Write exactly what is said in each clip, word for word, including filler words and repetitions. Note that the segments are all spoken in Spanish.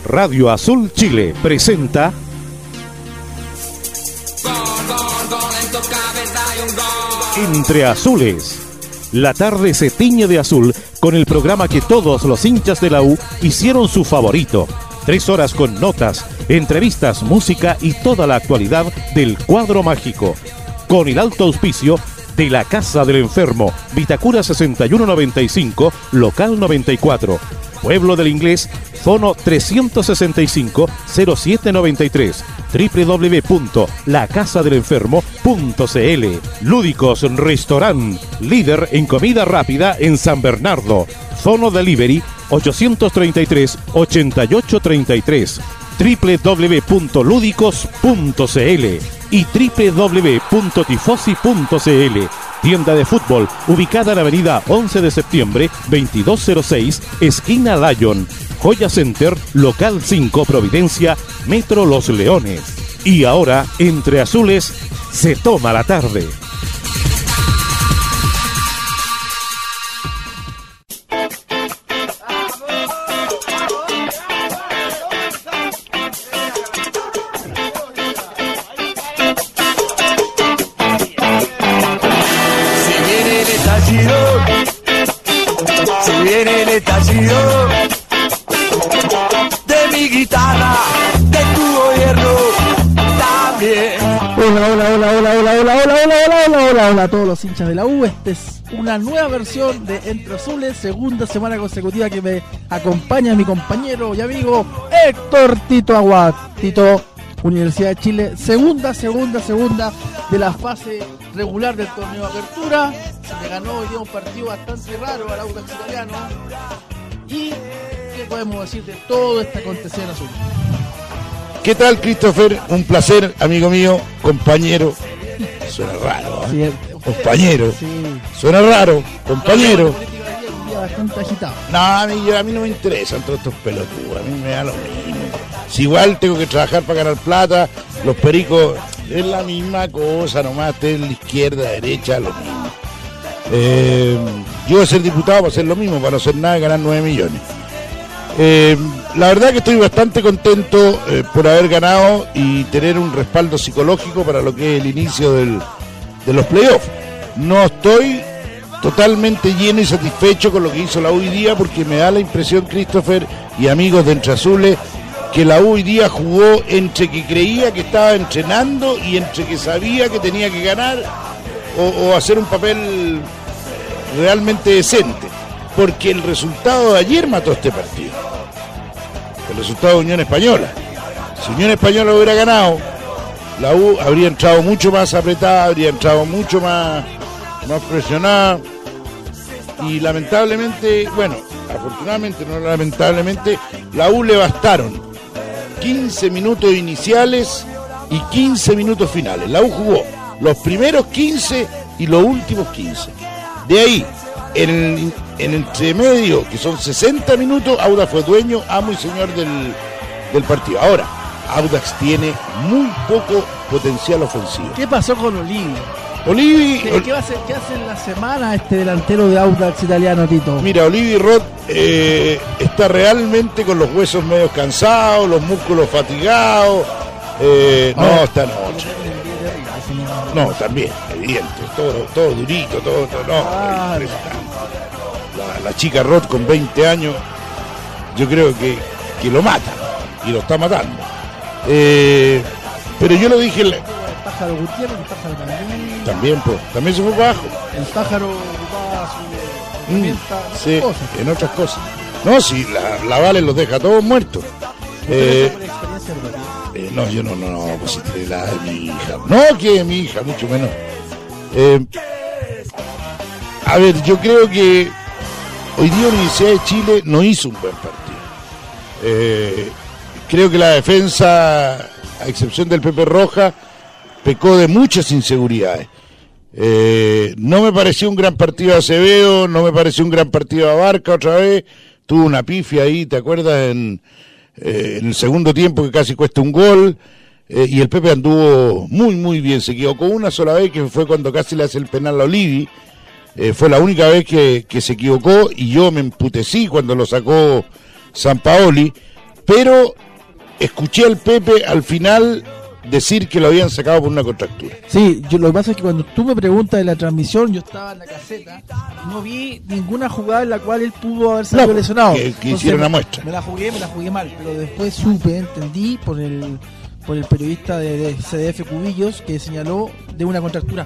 Radio Azul Chile presenta Entre Azules. La tarde se tiñe de azul con el programa que todos los hinchas de la U hicieron su favorito. Tres horas con notas, entrevistas, música y toda la actualidad del cuadro mágico. Con el alto auspicio de la Casa del Enfermo, Vitacura sesenta y uno noventa y cinco, local noventa y cuatro. Pueblo del Inglés, fono trescientos sesenta y cinco, cero siete noventa y tres, doble u doble u doble u punto la casa del enfermo punto c l. Lúdicos Restaurant, líder en comida rápida en San Bernardo. Fono Delivery ochocientos treinta y tres, ochenta y ocho treinta y tres, doble u doble u doble u punto lúdicos punto c l y doble u doble u doble u punto tifosi punto c l. Tienda de fútbol ubicada en la avenida once de septiembre, veintidós cero seis, esquina Lyon. Joya Center, local cinco, Providencia, Metro Los Leones. Y ahora, Entre Azules, se toma la tarde. De mi guitarra, de tu gobierno también. Hola, hola, hola, hola, hola, hola, hola, hola, hola, hola, hola, hola a todos los hinchas de la U. Esta es una nueva versión de Entre Azules, segunda semana consecutiva que me acompaña mi compañero y amigo Héctor Tito Aguad. Tito, Universidad de Chile, segunda, segunda, segunda de la fase regular del torneo de apertura. Se le ganó hoy día un partido bastante raro al Audax Italiano. ¿Y qué podemos decir de todo este acontecer en azul? ¿Qué tal, Christopher? Un placer, amigo mío, compañero. Suena raro, ¿eh? Sí, compañero. Sí. Suena raro, compañero. Un día bastante agitado. No, a mí, a mí no me interesan todos estos pelotudos, a mí me da lo mismo. Si igual tengo que trabajar para ganar plata, los pericos es la misma cosa, nomás esté en la izquierda, derecha, lo mismo. Eh, yo voy a ser diputado para hacer lo mismo, para no hacer nada y ganar nueve millones. Eh, la verdad que estoy bastante contento eh, por haber ganado y tener un respaldo psicológico para lo que es el inicio del, de los playoffs. No estoy totalmente lleno y satisfecho con lo que hizo la U hoy día, porque me da la impresión, Christopher y amigos de Entre Azules, que la U hoy día jugó entre que creía que estaba entrenando y entre que sabía que tenía que ganar o, o hacer un papel realmente decente, porque el resultado de ayer mató este partido. El resultado de Unión Española. Si Unión Española hubiera ganado, la U habría entrado mucho más apretada, habría entrado mucho más, más presionada, y lamentablemente, bueno, afortunadamente, no lamentablemente, la U le bastaron quince minutos iniciales y quince minutos finales. La U jugó los primeros quince y los últimos quince. De ahí, en el, en el entremedio, que son sesenta minutos, Audax fue dueño, amo y señor del, del partido. Ahora, Audax tiene muy poco potencial ofensivo. ¿Qué pasó con Olivi? Olivi... ¿Qué, qué, hace, ¿Qué hace en la semana este delantero de Audax italiano, Tito? Mira, Olivi Roth eh, está realmente con los huesos medio cansados, los músculos fatigados. Eh, no, no, está noche. No, también, evidente, todo, todo durito, todo, todo no, ah, la, la chica Roth con veinte años, yo creo que, que lo mata, y lo está matando. Eh, pero yo lo dije... El pájaro Gutiérrez, el pájaro también... También, pues, también se fue para abajo. El pájaro ocupaba su herramienta mm, sí, cosas. En otras cosas. No, si la, la Vale los deja todos muertos. Eh, eh, no, yo no, no, no, pues si la de mi hija. No, que mi hija, mucho menos. Eh, a ver, yo creo que hoy día la Universidad de Chile no hizo un buen partido. Eh, creo que la defensa, a excepción del Pepe Roja, pecó de muchas inseguridades. Eh, no me pareció un gran partido de Acevedo, no me pareció un gran partido de Abarca otra vez. Tuvo una pifia ahí, ¿te acuerdas? En, eh, en el segundo tiempo que casi cuesta un gol. Eh, y el Pepe anduvo muy, muy bien. Se equivocó una sola vez, que fue cuando casi le hace el penal a Olivi. Eh, fue la única vez que, que se equivocó, y yo me emputecí cuando lo sacó Sampaoli. pero escuché al Pepe al final decir que lo habían sacado por una contractura. Sí, yo, lo que pasa es que cuando tú me preguntas de la transmisión, yo estaba en la caseta y no vi ninguna jugada en la cual él pudo haber salido No, lesionado. que- que hicieron una muestra. Me la jugué, me la jugué mal, pero después supe, entendí por el por el periodista de, de C D F Cubillos que señaló de una contractura.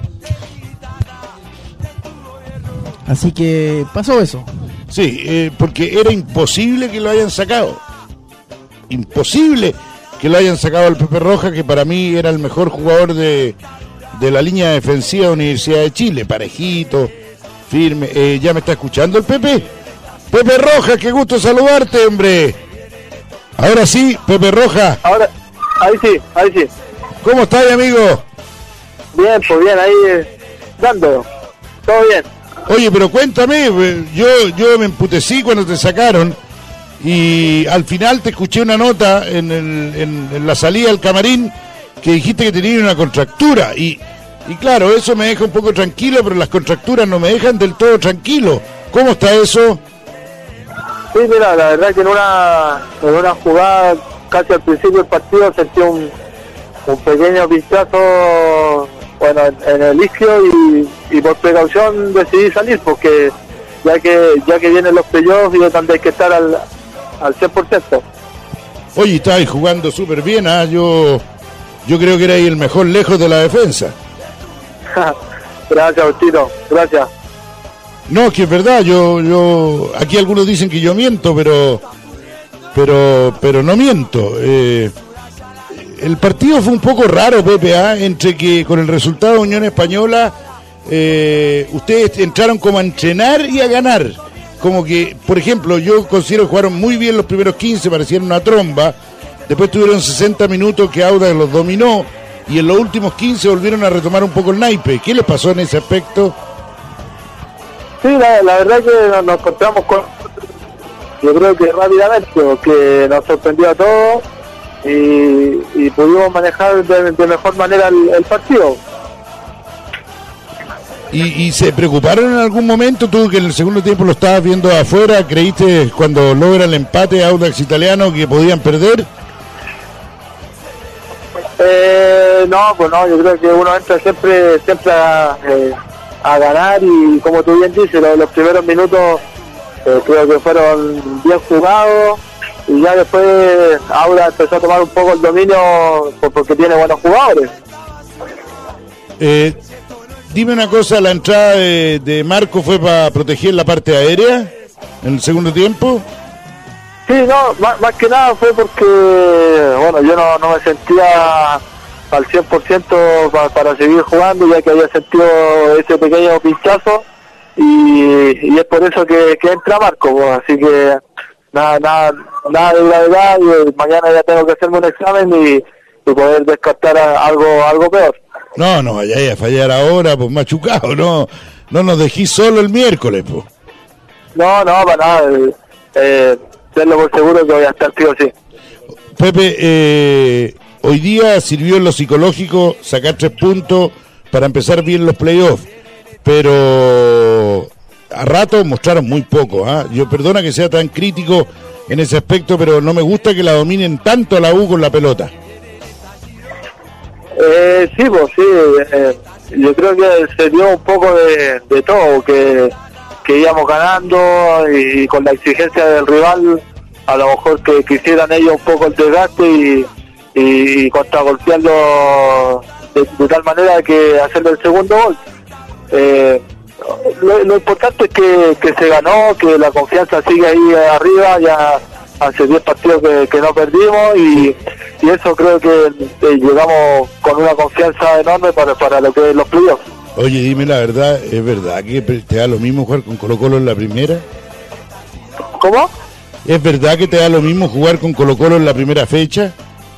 Así que pasó eso. Sí, eh, porque era imposible que lo hayan sacado. Imposible que lo hayan sacado al Pepe Rojas, que para mí era el mejor jugador de, de la línea defensiva de Universidad de Chile. Parejito, firme. Eh, ¿Ya me está escuchando el Pepe? Pepe Rojas, qué gusto saludarte, hombre. Ahora sí, Pepe Rojas. Ahora, ahí sí, ahí sí. ¿Cómo estás, amigo? Bien, pues bien, ahí eh, dando. Todo bien. Oye, pero cuéntame, eh, yo, yo me emputecí cuando te sacaron y al final te escuché una nota en, el, en, en la salida del camarín que dijiste que tenías una contractura y, y claro, eso me deja un poco tranquilo, pero las contracturas no me dejan del todo tranquilo. ¿Cómo está eso? Sí, mira, la verdad que en una, en una jugada casi al principio del partido sentí un, un pequeño pinchazo, bueno, en, en el isquio y, y por precaución decidí salir porque ya que ya que vienen los playoffs y es donde hay que estar al, al cien por ciento. Oye, estabas jugando súper bien, ¿ah? Yo, yo creo que eras el mejor lejos de la defensa. Gracias, Agustino, gracias. No, es que es verdad, yo, yo, aquí algunos dicen que yo miento, pero, pero, pero no miento. Eh, el partido fue un poco raro, Pepe, ¿ah? Entre que con el resultado de Unión Española, eh, ustedes entraron como a entrenar y a ganar. Como que, por ejemplo, yo considero que jugaron muy bien los primeros quince, parecieron una tromba. Después tuvieron sesenta minutos que Audax los dominó y en los últimos quince volvieron a retomar un poco el naipe. ¿Qué les pasó en ese aspecto? Sí, la, la verdad que nos, nos encontramos con, yo creo que rápidamente, porque nos sorprendió a todos y, y pudimos manejar de, de mejor manera el, el partido. ¿Y, ¿Y se preocuparon en algún momento? Tú que en el segundo tiempo lo estabas viendo afuera, ¿creíste cuando logra el empate Audax Italiano que podían perder? Eh, no, pues no, yo creo que uno entra siempre siempre a, eh, a ganar y como tú bien dices, los, los primeros minutos eh, creo que fueron bien jugados y ya después Audax empezó a tomar un poco el dominio por- porque tiene buenos jugadores. Eh, dime una cosa, ¿la entrada de, de Marco fue para proteger la parte aérea en el segundo tiempo? Sí, no, más, más que nada fue porque, bueno, yo no, no me sentía al cien por ciento pa, para seguir jugando, ya que había sentido ese pequeño pinchazo, y, y es por eso que, que entra Marco, pues, así que nada, nada, nada de gravedad, y mañana ya tengo que hacerme un examen y, y poder descartar a- algo, algo peor. No, no vayáis a fallar ahora, pues machucado, no, no nos dejís solo el miércoles, pues. No, no, para nada, eh, eh, tenlo por seguro que voy a estar sí o sí. Pepe, eh, hoy día sirvió en lo psicológico sacar tres puntos para empezar bien los playoffs, pero a ratos mostraron muy poco. ¿ah? Yo perdona que sea tan crítico en ese aspecto, pero no me gusta que la dominen tanto a la U con la pelota. Eh, sí, pues sí, eh, yo creo que se dio un poco de, de todo, que, que íbamos ganando y, con la exigencia del rival, a lo mejor que quisieran ellos un poco el desgaste y, y contragolpearlo de, de tal manera que hacerle el segundo gol. Eh, lo, lo importante es que, que se ganó, que la confianza sigue ahí arriba, ya hace diez partidos que, que no perdimos y, y eso creo que eh, llegamos con una confianza enorme para, para lo que es los playoffs. Oye, dime la verdad, ¿es verdad que te da lo mismo jugar con Colo Colo en la primera? ¿Cómo? ¿Es verdad que te da lo mismo jugar con Colo Colo en la primera fecha?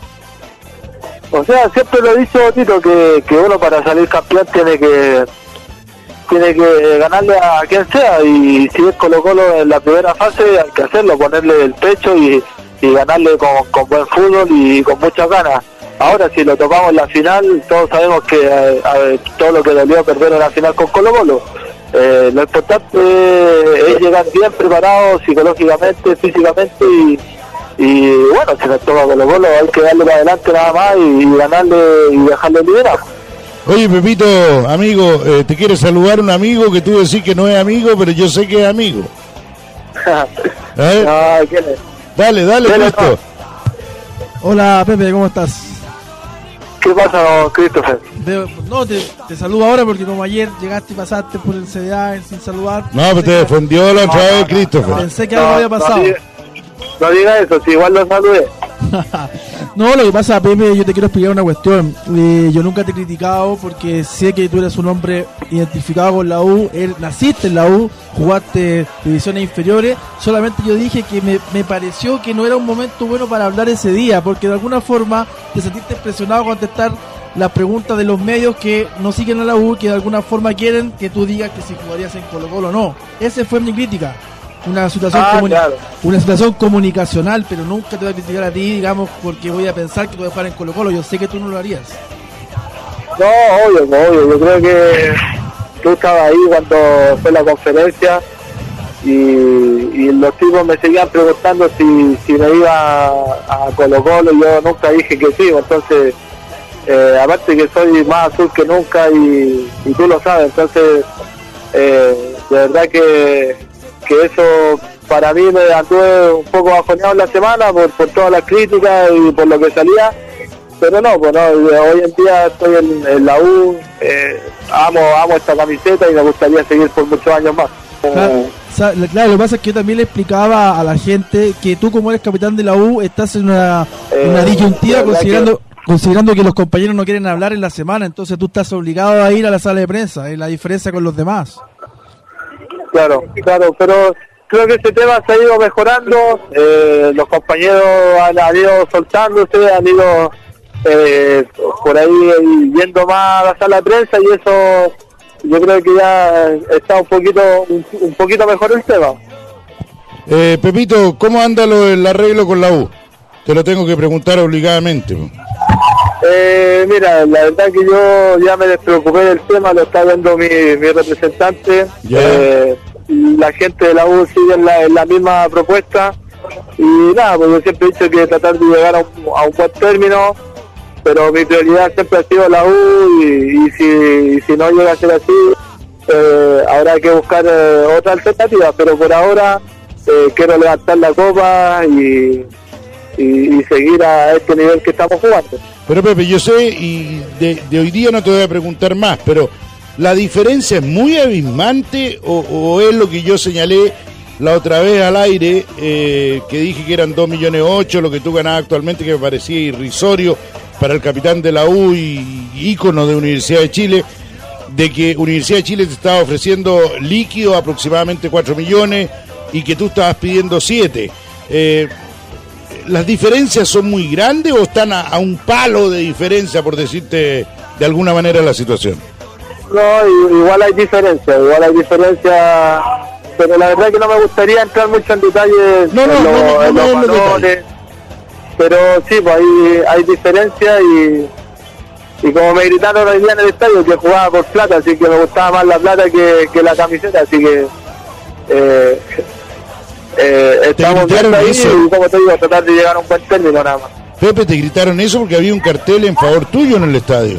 O sea, siempre lo he dicho, Tito, que, que uno para salir campeón tiene que tiene que ganarle a quien sea, y si es Colo Colo en la primera fase hay que hacerlo, ponerle el pecho y, y ganarle con, con buen fútbol y con muchas ganas. Ahora si lo tocamos en la final, todos sabemos que eh, eh, todo lo que dolió perder en la final con Colo Colo. Eh, lo importante eh, es llegar bien preparado psicológicamente, físicamente y, y bueno, si nos toca Colo Colo hay que darle para adelante nada más y, y ganarle y dejarle liderar. Oye, Pepito, amigo, eh, te quiere saludar un amigo que tú decís que no es amigo, pero yo sé que es amigo. ¿Eh? No, ¿quién es? Dale, dale, Dale, Cristo. no. Hola Pepe, ¿cómo estás? ¿Qué pasa, Christopher? Veo- no, te, te saludo ahora porque como ayer llegaste y pasaste por el C D A sin saludar. No, pero te pensé que- defendió la otra No, vez, no, Christopher. Pensé que algo había pasado. No diga, no diga eso, si igual lo saludé. No, lo que pasa, Pepe, yo te quiero explicar una cuestión. Eh, yo nunca te he criticado porque sé que tú eres un hombre identificado con la U. Él, naciste en la U, jugaste divisiones inferiores. Solamente yo dije que me, me pareció que no era un momento bueno para hablar ese día, porque de alguna forma te sentiste presionado a contestar las preguntas de los medios que no siguen a la U, que de alguna forma quieren que tú digas que si jugarías en Colo Colo o no. Esa fue mi crítica. Una situación, Ah, comuni- claro. una situación comunicacional, pero nunca te voy a criticar a ti, digamos, porque voy a pensar que tú vas a jugar en Colo Colo. Yo sé que tú no lo harías. No, obvio, no, obvio. Yo creo que tú estabas ahí cuando fue la conferencia y, y los tipos me seguían preguntando si, si me iba a, a Colo Colo y yo nunca dije que sí. Entonces, eh, aparte que soy más azul que nunca y, y tú lo sabes, entonces, eh, de verdad que, que eso para mí me anduve un poco bajoneado en la semana por, por todas las críticas y por lo que salía. Pero no, pues no, hoy en día estoy en, en la U, eh, amo, amo esta camiseta y me gustaría seguir por muchos años más. Claro, sa- claro, lo que pasa es que yo también le explicaba a la gente que tú, como eres capitán de la U, estás en una, Eh, una disyuntiva la verdad considerando considerando que los compañeros no quieren hablar en la semana, entonces tú estás obligado a ir a la sala de prensa, es la diferencia con los demás. Claro, claro, pero creo que ese tema se ha ido mejorando, eh, los compañeros han, han ido soltándose, han ido eh, por ahí yendo más a la sala de prensa y eso yo creo que ya está un poquito un, un poquito mejor el tema. Eh, Pepito, ¿cómo anda lo del arreglo con la U? Te lo tengo que preguntar obligadamente. po. Eh, mira, la verdad que yo ya me despreocupé del tema, lo está viendo mi, mi representante. Ya. Eh, la gente de la U sigue en la, en la misma propuesta. Y nada, pues yo siempre he dicho que tratar de llegar a un, a un buen término, pero mi prioridad siempre ha sido la U y, y, si, y si no llega a ser así, eh, habrá que buscar eh, otra alternativa. Pero por ahora eh, quiero levantar la copa y, y, y seguir a este nivel que estamos jugando. Pero Pepe, yo sé, y de, de hoy día no te voy a preguntar más, pero ¿la diferencia es muy abismante o, o es lo que yo señalé la otra vez al aire, eh, que dije que eran dos millones ocho, lo que tú ganabas actualmente, que me parecía irrisorio para el capitán de la U y ícono de Universidad de Chile, de que Universidad de Chile te estaba ofreciendo líquido aproximadamente cuatro millones y que tú estabas pidiendo siete? Eh, ¿Las diferencias son muy grandes o están a, a un palo de diferencia, por decirte de alguna manera la situación? No, i- igual hay diferencia, igual hay diferencia, pero la verdad que no me gustaría entrar mucho en detalles No, no, en, no, lo- no, en no, los no, no, valores, pero sí, pues hay, hay diferencia y, y como me gritaron hoy día en el estadio que jugaba por plata, así que me gustaba más la plata que, que la camiseta, así que eh, eh, estamos gritaron viendo ahí eso? y como te digo, tratar de llegar a un buen término nada más. Pepe, te gritaron eso porque había un cartel en favor tuyo en el estadio.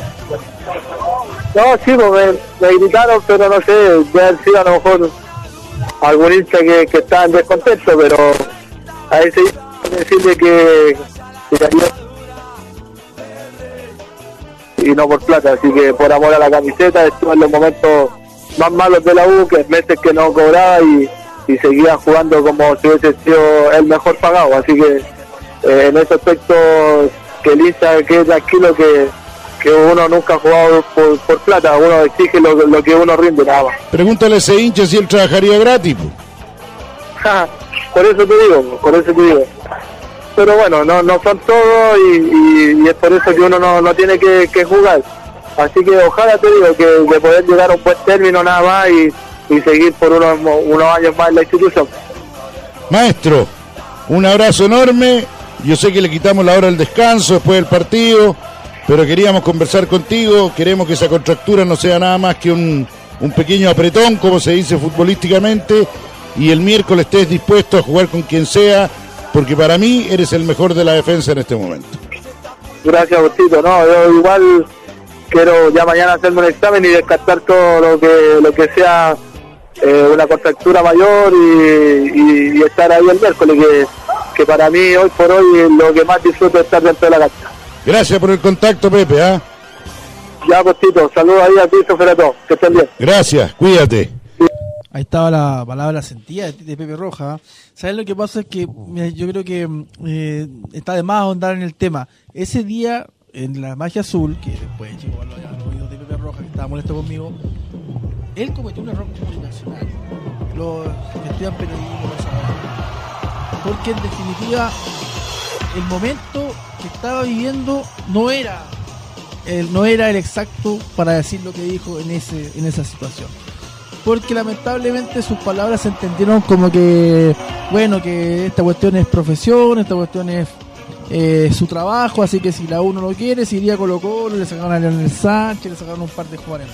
No, sí, pues me, me gritaron, pero no sé, debe haber sido a lo mejor algún hincha que, que estaba en descontento, pero a ese hincha decirle que, que cayó y no por plata, así que por amor a la camiseta estuvo en los momentos más malos de la U, que meses que no cobraba y, y seguía jugando como si hubiese sido el mejor pagado, así que eh, en ese aspecto que el hincha quede tranquilo que que uno nunca ha jugado por, por plata, uno exige lo, lo que uno rinde nada más. Pregúntale a ese hincha si él trabajaría gratis. po. Por eso te digo, por eso te digo. Pero bueno, no no son todos y, y, y es por eso que uno no, no tiene que, que jugar. Así que ojalá te digo que de poder llegar a un buen término nada más y, y seguir por unos, unos años más en la institución. Maestro, un abrazo enorme. Yo sé que le quitamos la hora del descanso después del partido, pero queríamos conversar contigo. Queremos que esa contractura no sea nada más que un, un pequeño apretón, como se dice futbolísticamente, y el miércoles estés dispuesto a jugar con quien sea porque para mí eres el mejor de la defensa en este momento. Gracias, Agustito. No, yo igual quiero ya mañana hacerme un examen y descartar todo lo que lo que sea eh, una contractura mayor y, y, y estar ahí el miércoles, que, que para mí hoy por hoy lo que más disfruto es estar dentro de la cancha. Gracias por el contacto, Pepe. ¿ah? Ya, Agustito, saludos ahí a ti, Sofía, a todos, que estén bien. Gracias, cuídate. Ahí estaba la palabra sentida de, de Pepe Roja. ¿Sabes lo que pasa? Es que mira, yo creo que eh, está de más ahondar en el tema. Ese día, en la magia azul, que después llegó a los oídos de Pepe Roja, que estaba molesto conmigo, él cometió un error comunicacional. Los que estudian periodismo lo saben. Porque en definitiva, el momento que estaba viviendo no era el, no era el exacto para decir lo que dijo en ese en esa situación. Porque lamentablemente sus palabras se entendieron como que, bueno, que esta cuestión es profesión, esta cuestión es eh, su trabajo, así que si la U no lo quiere, se iría a Colo Colo, le sacaron a Leonel Sánchez, le sacaron un par de jugadores.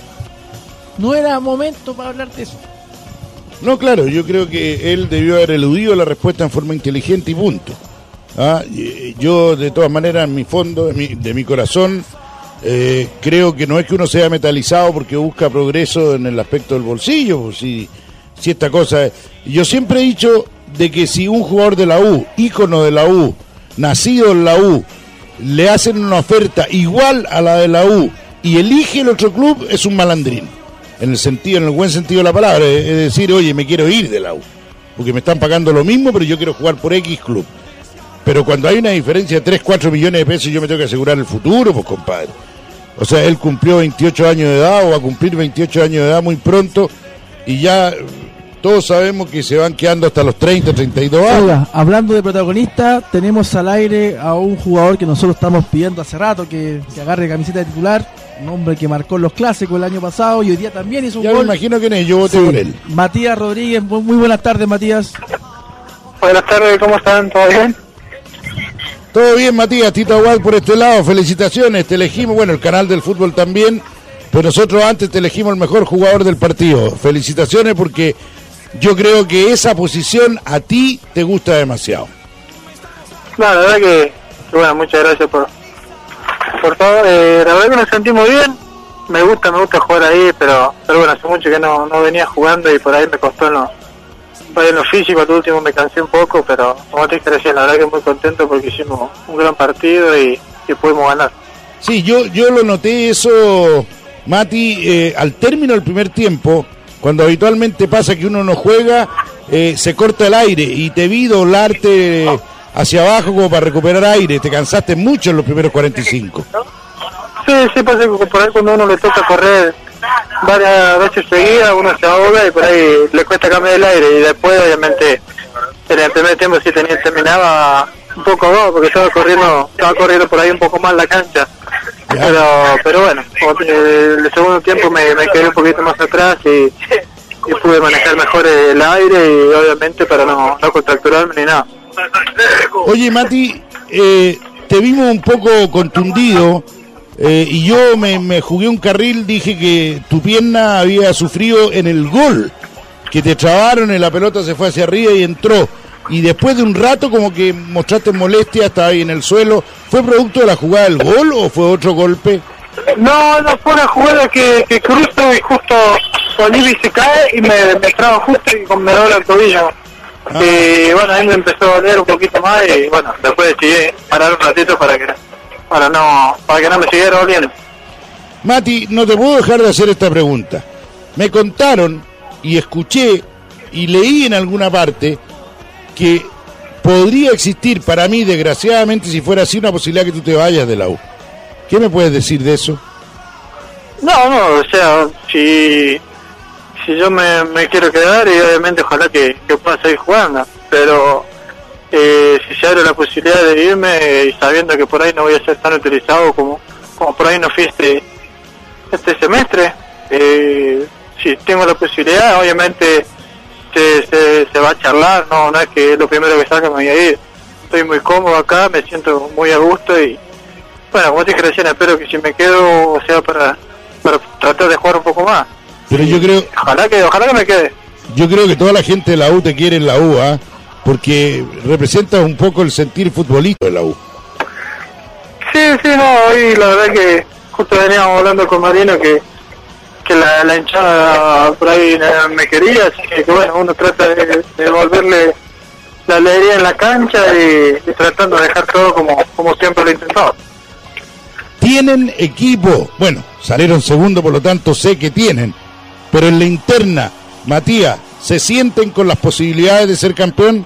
No era momento para hablar de eso. No, claro, yo creo que él debió haber eludido la respuesta en forma inteligente y punto. ¿Ah? Yo, de todas maneras, en mi fondo, de mi, de mi corazón, eh, creo que no es que uno sea metalizado porque busca progreso en el aspecto del bolsillo. Si, si esta cosa es... Yo siempre he dicho de que si un jugador de la U, ícono de la U, nacido en la U, le hacen una oferta igual a la de la U y elige el otro club, es un malandrín. En el sentido, en el buen sentido de la palabra, es decir, oye, me quiero ir de la U, porque me están pagando lo mismo, pero yo quiero jugar por X club. Pero cuando hay una diferencia de tres, cuatro millones de pesos, yo me tengo que asegurar el futuro, pues compadre. O sea, él cumplió veintiocho años de edad, o va a cumplir veintiocho años de edad muy pronto, y ya todos sabemos que se van quedando hasta los treinta, treinta y dos años. Oiga, hablando de protagonista, tenemos al aire a un jugador que nosotros estamos pidiendo hace rato, que, que agarre camiseta de titular, un hombre que marcó los clásicos el año pasado y hoy día también hizo un ya gol. Ya me imagino quién es, yo voté sí, por él. Matías Rodríguez, muy, muy buenas tardes, Matías. Buenas tardes, ¿cómo están? ¿Todo bien? Todo bien, Matías, Tito Aguad por este lado, felicitaciones, te elegimos, bueno, el canal del fútbol también, pero nosotros antes te elegimos el mejor jugador del partido. Felicitaciones porque yo creo que esa posición a ti te gusta demasiado. No, la verdad que, bueno, muchas gracias por, por todo. Eh, la verdad que nos sentimos bien, me gusta, me gusta jugar ahí, pero, pero bueno, hace mucho que no, no venía jugando y por ahí me costó en lo, en lo físico, al último me cansé un poco, pero como te dije recién, la verdad que muy contento porque hicimos un gran partido y, y pudimos ganar. Sí, yo, yo lo noté eso, Mati, eh, al término del primer tiempo, cuando habitualmente pasa que uno no juega, eh, se corta el aire y te vi doblarte hacia abajo como para recuperar aire, te cansaste mucho en los primeros cuarenta y cinco. Sí, sí, pasa que por ahí cuando uno le toca correr varias veces seguidas, uno se ahoga y por ahí le cuesta cambiar el aire y después obviamente en el primer tiempo sí tenía, terminaba un poco abajo porque estaba corriendo, estaba corriendo por ahí un poco más la cancha. Pero, pero bueno, eh, el segundo tiempo me, me quedé un poquito más atrás y, y pude manejar mejor el aire y obviamente para no, no contracturarme ni nada. Oye, Mati, eh, te vimos un poco contundido eh, y yo me, me jugué un carril, dije que tu pierna había sufrido en el gol, que te trabaron y la pelota se fue hacia arriba y entró. Y después de un rato como que mostraste molestia, estaba ahí en el suelo. ¿Fue producto de la jugada del gol o fue otro golpe? No, no, fue una jugada que, que cruzo y justo Olivi se cae y me, me traba justo y me dobla el tobillo. Ah. Y bueno, ahí me empezó a doler un poquito más y bueno, después decidí parar un ratito para que para no para que no me siguiera doliendo. Mati, no te puedo dejar de hacer esta pregunta. Me contaron y escuché y leí en alguna parte que podría existir para mí, desgraciadamente, si fuera así, una posibilidad que tú te vayas de la U. ¿Qué me puedes decir de eso? No, no, o sea, si si yo me, me quiero quedar y obviamente ojalá que, que pueda seguir jugando, pero eh, si se abre la posibilidad de irme y sabiendo que por ahí no voy a ser tan utilizado como, como por ahí no fui este, este semestre, eh, si tengo la posibilidad, obviamente Se, se, se va a charlar, no no es que lo primero que salga me voy a ir. Estoy muy cómodo acá, me siento muy a gusto y bueno, como te dije recién, espero que si me quedo sea para, para tratar de jugar un poco más. Pero yo creo, ojalá que ojalá que me quede. Yo creo que toda la gente de la U te quiere en la U, ¿ah? porque representa un poco el sentir futbolista de la U. Sí, sí, no, y la verdad que justo veníamos hablando con Marino que que la, la hinchada por ahí me quería, así que, que bueno, uno trata de, de devolverle la alegría en la cancha y, y tratando de dejar todo como, como siempre lo he intentado. Tienen equipo, bueno, salieron segundo, por lo tanto sé que tienen, pero en la interna, Matías, ¿se sienten con las posibilidades de ser campeón?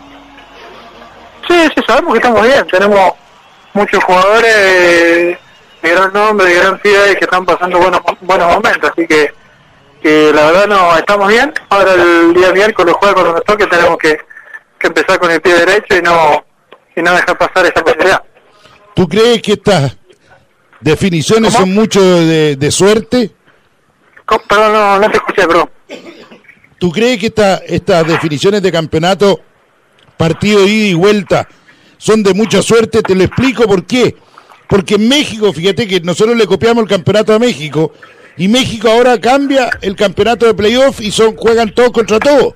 Sí, sí, sabemos que estamos bien, tenemos muchos jugadores de gran nombre, de gran ciudad y que están pasando buenos buenos momentos, así que que la verdad no estamos bien. Ahora el día miércoles juega cuando nos toque, tenemos que, que empezar con el pie derecho y no y no dejar pasar esa posibilidad. ¿Tú crees que estas definiciones ¿Cómo? son mucho de, de suerte? ¿Cómo? Perdón, no, no te escuché, bro. ¿Tú crees que esta, estas definiciones de campeonato, partido de ida y vuelta, son de mucha suerte? Te lo explico por qué. Porque en México, fíjate que nosotros le copiamos el campeonato a México, y México ahora cambia el campeonato de playoff y son juegan todos contra todos.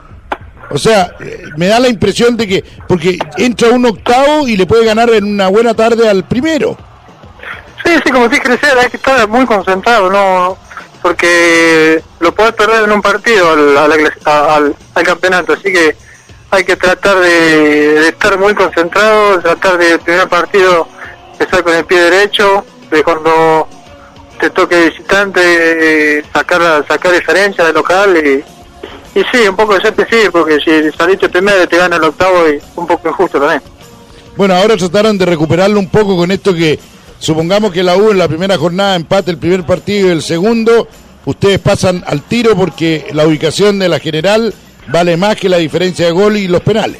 O sea, me da la impresión de que, porque entra un octavo y le puede ganar en una buena tarde al primero. Sí, sí, como te dije, hay que estar muy concentrado, no, porque lo puedes perder en un partido al, al, al, al campeonato, así que hay que tratar de, de estar muy concentrado, tratar de el primer partido empezar con el pie derecho, de cuando te toque visitante sacar sacar diferencia del local y, y sí, un poco de suerte sí, porque si saliste primero te gana el octavo y un poco injusto también. Bueno, ahora trataron de recuperarlo un poco con esto que supongamos que la U en la primera jornada empate el primer partido y el segundo, ustedes pasan al tiro porque la ubicación de la general vale más que la diferencia de gol y los penales.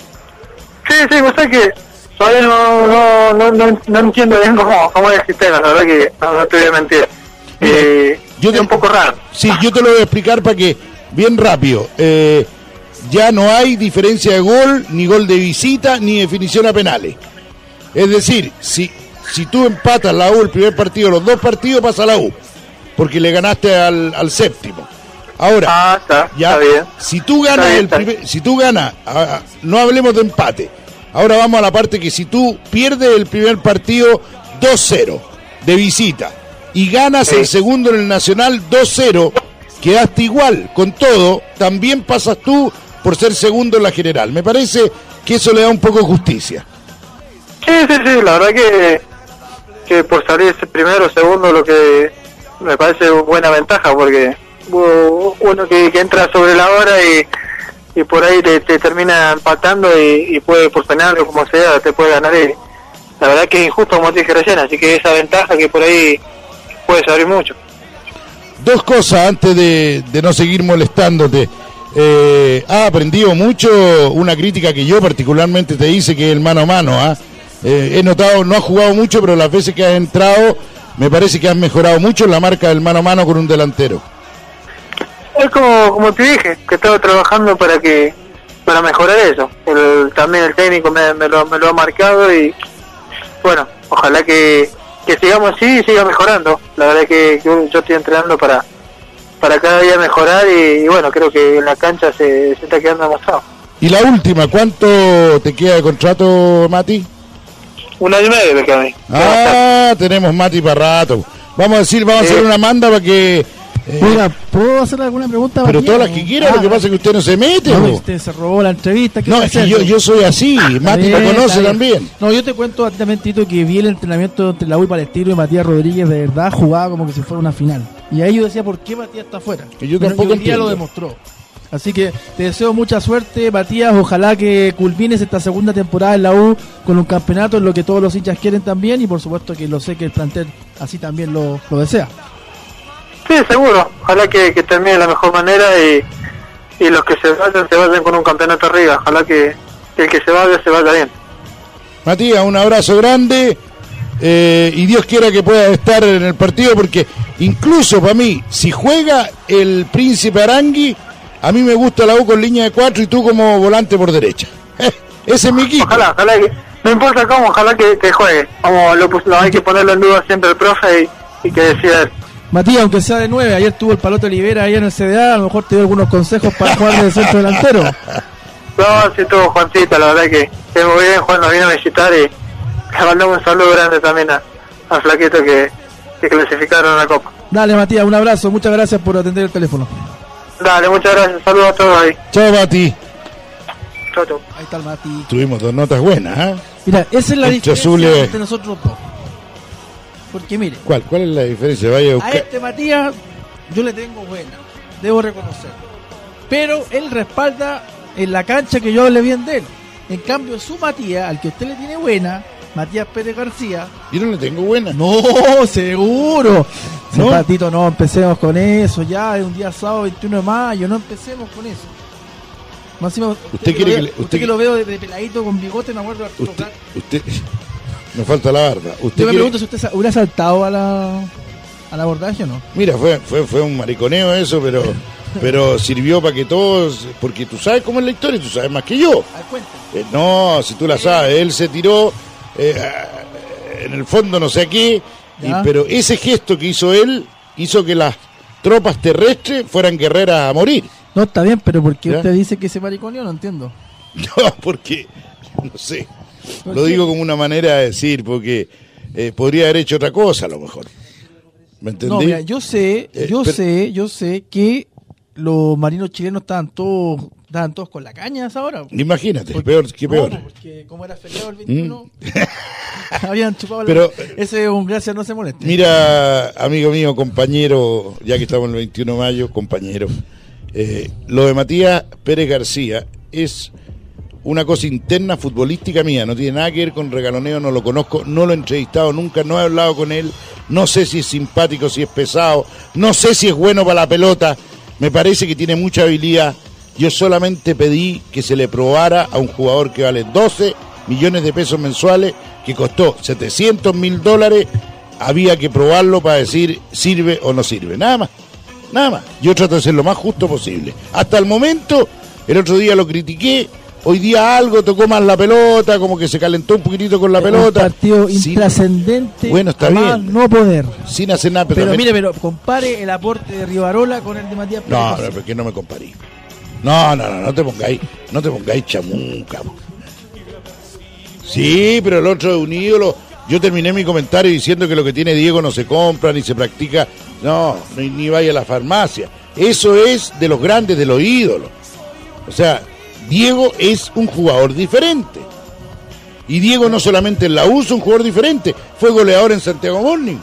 Sí, sí, vos sabés que todavía no, no, no, no, no entiendo bien cómo, cómo es el sistema, la verdad que no, no te voy a mentir. Eh, yo te, es un poco raro. Sí, yo te lo voy a explicar para que, bien rápido, eh, ya no hay diferencia de gol, ni gol de visita, ni definición a penales. Es decir, si, si tú empatas la U el primer partido, los dos partidos pasa la U, porque le ganaste al, al séptimo. Ahora, ah, está, ya, está bien. si tú ganas bien, el primer, si tú ganas, a, no hablemos de empate. Ahora vamos a la parte que si tú pierdes el primer partido dos cero de visita y ganas sí. el segundo en el Nacional dos cero, quedaste igual con todo, también pasas tú por ser segundo en la general. Me parece que eso le da un poco de justicia. Sí, sí, sí, la verdad que, que por salir ese primero o segundo lo que me parece buena ventaja, porque uno que, que entra sobre la hora y y por ahí te, te termina empatando y, y puede por penal o como sea te puede ganar y la verdad que es injusto como te dije recién, así que esa ventaja que por ahí puede salir mucho. Dos cosas antes de, de no seguir molestándote. Eh, ha aprendido mucho una crítica que yo particularmente te hice, que es el mano a mano. ¿eh? Eh, he notado, no has jugado mucho, pero las veces que has entrado me parece que has mejorado mucho en la marca del mano a mano con un delantero. Es como, como te dije, que estaba trabajando para que para mejorar eso. El, también el técnico me, me, lo, me lo ha marcado y bueno, ojalá que, que sigamos así y siga mejorando. La verdad que, que yo estoy entrenando para para cada día mejorar y, y bueno, creo que en la cancha se, se está quedando demostrado. Y la última, ¿cuánto te queda de contrato, Mati? Un año y medio me queda a mí. Ah, tenemos Mati para rato. Vamos a decir, vamos sí. a hacer una manda para que... Eh, Oiga, ¿puedo hacerle alguna pregunta? Pero todas las que quiera, ah, lo que pasa es que usted no se mete. No, usted se robó la entrevista. No, es que yo, yo soy así, Mati me conoce también. No, yo te cuento atentamente, Tito, que vi el entrenamiento entre la U y Palestino y Matías Rodríguez, de verdad jugaba como que si fuera una final. Y ahí yo decía, ¿por qué Matías está afuera? Y yo tampoco Pero día lo demostró. Así que te deseo mucha suerte, Matías. Ojalá que culmines esta segunda temporada en la U con un campeonato, en lo que todos los hinchas quieren también. Y por supuesto que lo sé que el plantel así también lo, lo desea. Sí, seguro. Ojalá que, que termine de la mejor manera y, y los que se vayan, se vayan con un campeonato arriba. Ojalá que, que el que se vaya, se vaya bien. Matías, un abrazo grande eh, y Dios quiera que pueda estar en el partido, porque incluso para mí, si juega el Príncipe Arangui, a mí me gusta la U con línea de cuatro y tú como volante por derecha. Ese es mi equipo. Ojalá, ojalá que, no importa cómo, ojalá que, que juegue. Vamos, lo, lo hay que ponerlo en duda siempre el profe y, y que decida. Matías, aunque sea de nueve, ayer tuvo el Palote Olivera ahí en el C D A, a lo mejor te dio algunos consejos para jugar de centro delantero. No, sí, todo Juancito, la verdad que, que muy bien, Juan nos vino a visitar y le mandamos un saludo grande también a, a Flaquito que, que clasificaron a la Copa. Dale, Matías, un abrazo, muchas gracias por atender el teléfono. Dale, muchas gracias, saludos a todos ahí. Chao, Mati. Chau, chau. Ahí está el Mati. Tuvimos dos notas buenas, ¿eh? Mira, esa es la Entre diferencia azules. entre nosotros dos. Porque mire, ¿Cuál? ¿Cuál es la diferencia? Vaya a a buscar. este Matías yo le tengo buena, debo reconocerlo. Pero él respalda en la cancha que yo hable bien de él. En cambio, su Matías, al que usted le tiene buena, Matías Pérez García. Yo no le tengo buena. No, seguro. ¿No? Zapatito, no empecemos con eso. Ya es un día sábado veintiuno de mayo, no empecemos con eso. Más encima, usted, ¿Usted que quiere lo que veo- le- usted usted que que- lo veo de, de peladito con bigote, me acuerdo de Arturo Usted, Prat. usted, me falta la barba. Usted Yo me quiere- pregunto si usted sa- hubiera saltado a la al abordaje o no. Mira, fue, fue, fue un mariconeo eso, pero, pero sirvió para que todos, porque tú sabes cómo es la historia, tú sabes más que yo. Al cuento. Eh, no, si tú la sabes, él se tiró, eh, en el fondo no sé a qué, y- Ya. pero ese gesto que hizo él hizo que las tropas terrestres fueran guerreras a morir. No, está bien, pero ¿por qué ¿Ya? usted dice que se mariconeó? No entiendo. No, porque, no sé, ¿Por lo qué? digo como una manera de decir, porque eh, podría haber hecho otra cosa a lo mejor. ¿Me entendí? No, mira, yo sé, Eh, yo pero- sé, yo sé que los marinos chilenos estaban todos, estaban todos con la caña a esa hora. Imagínate, Porque- peor, qué no, peor. Mm. porque como era feriado el veintiuno, habían chupado Pero- la... Ese es un gracias, no se moleste. Mira, amigo mío, compañero, ya que estamos en el veintiuno de mayo, compañero, eh, lo de Matías Pérez García es una cosa interna futbolística mía, no tiene nada que ver con regaloneo, no lo conozco, no lo he entrevistado nunca, no he hablado con él, no sé si es simpático, si es pesado, no sé si es bueno para la pelota, me parece que tiene mucha habilidad. Yo solamente pedí que se le probara a un jugador que vale doce millones de pesos mensuales, que costó setecientos mil dólares, había que probarlo para decir sirve o no sirve, nada más, nada más. Yo trato de ser lo más justo posible. Hasta el momento, el otro día lo critiqué, hoy día algo tocó más la pelota, como que se calentó un poquitito con la pelota. Un partido Sin- intrascendente. Bueno, está a más bien. no poder. sin hacer nada, pero, Pero también- mire, pero compare el aporte de Rivarola con el de Matías Pérez No, no, García. porque no me comparé. No, no, no, no te pongáis, no te pongáis chamuca. Sí, pero el otro es un ídolo. Yo terminé mi comentario diciendo que lo que tiene Diego no se compra ni se practica. No, ni, ni vaya a la farmacia. Eso es de los grandes, de los ídolos. O sea, Diego es un jugador diferente. Y Diego no solamente en la U es un jugador diferente, fue goleador en Santiago Morning.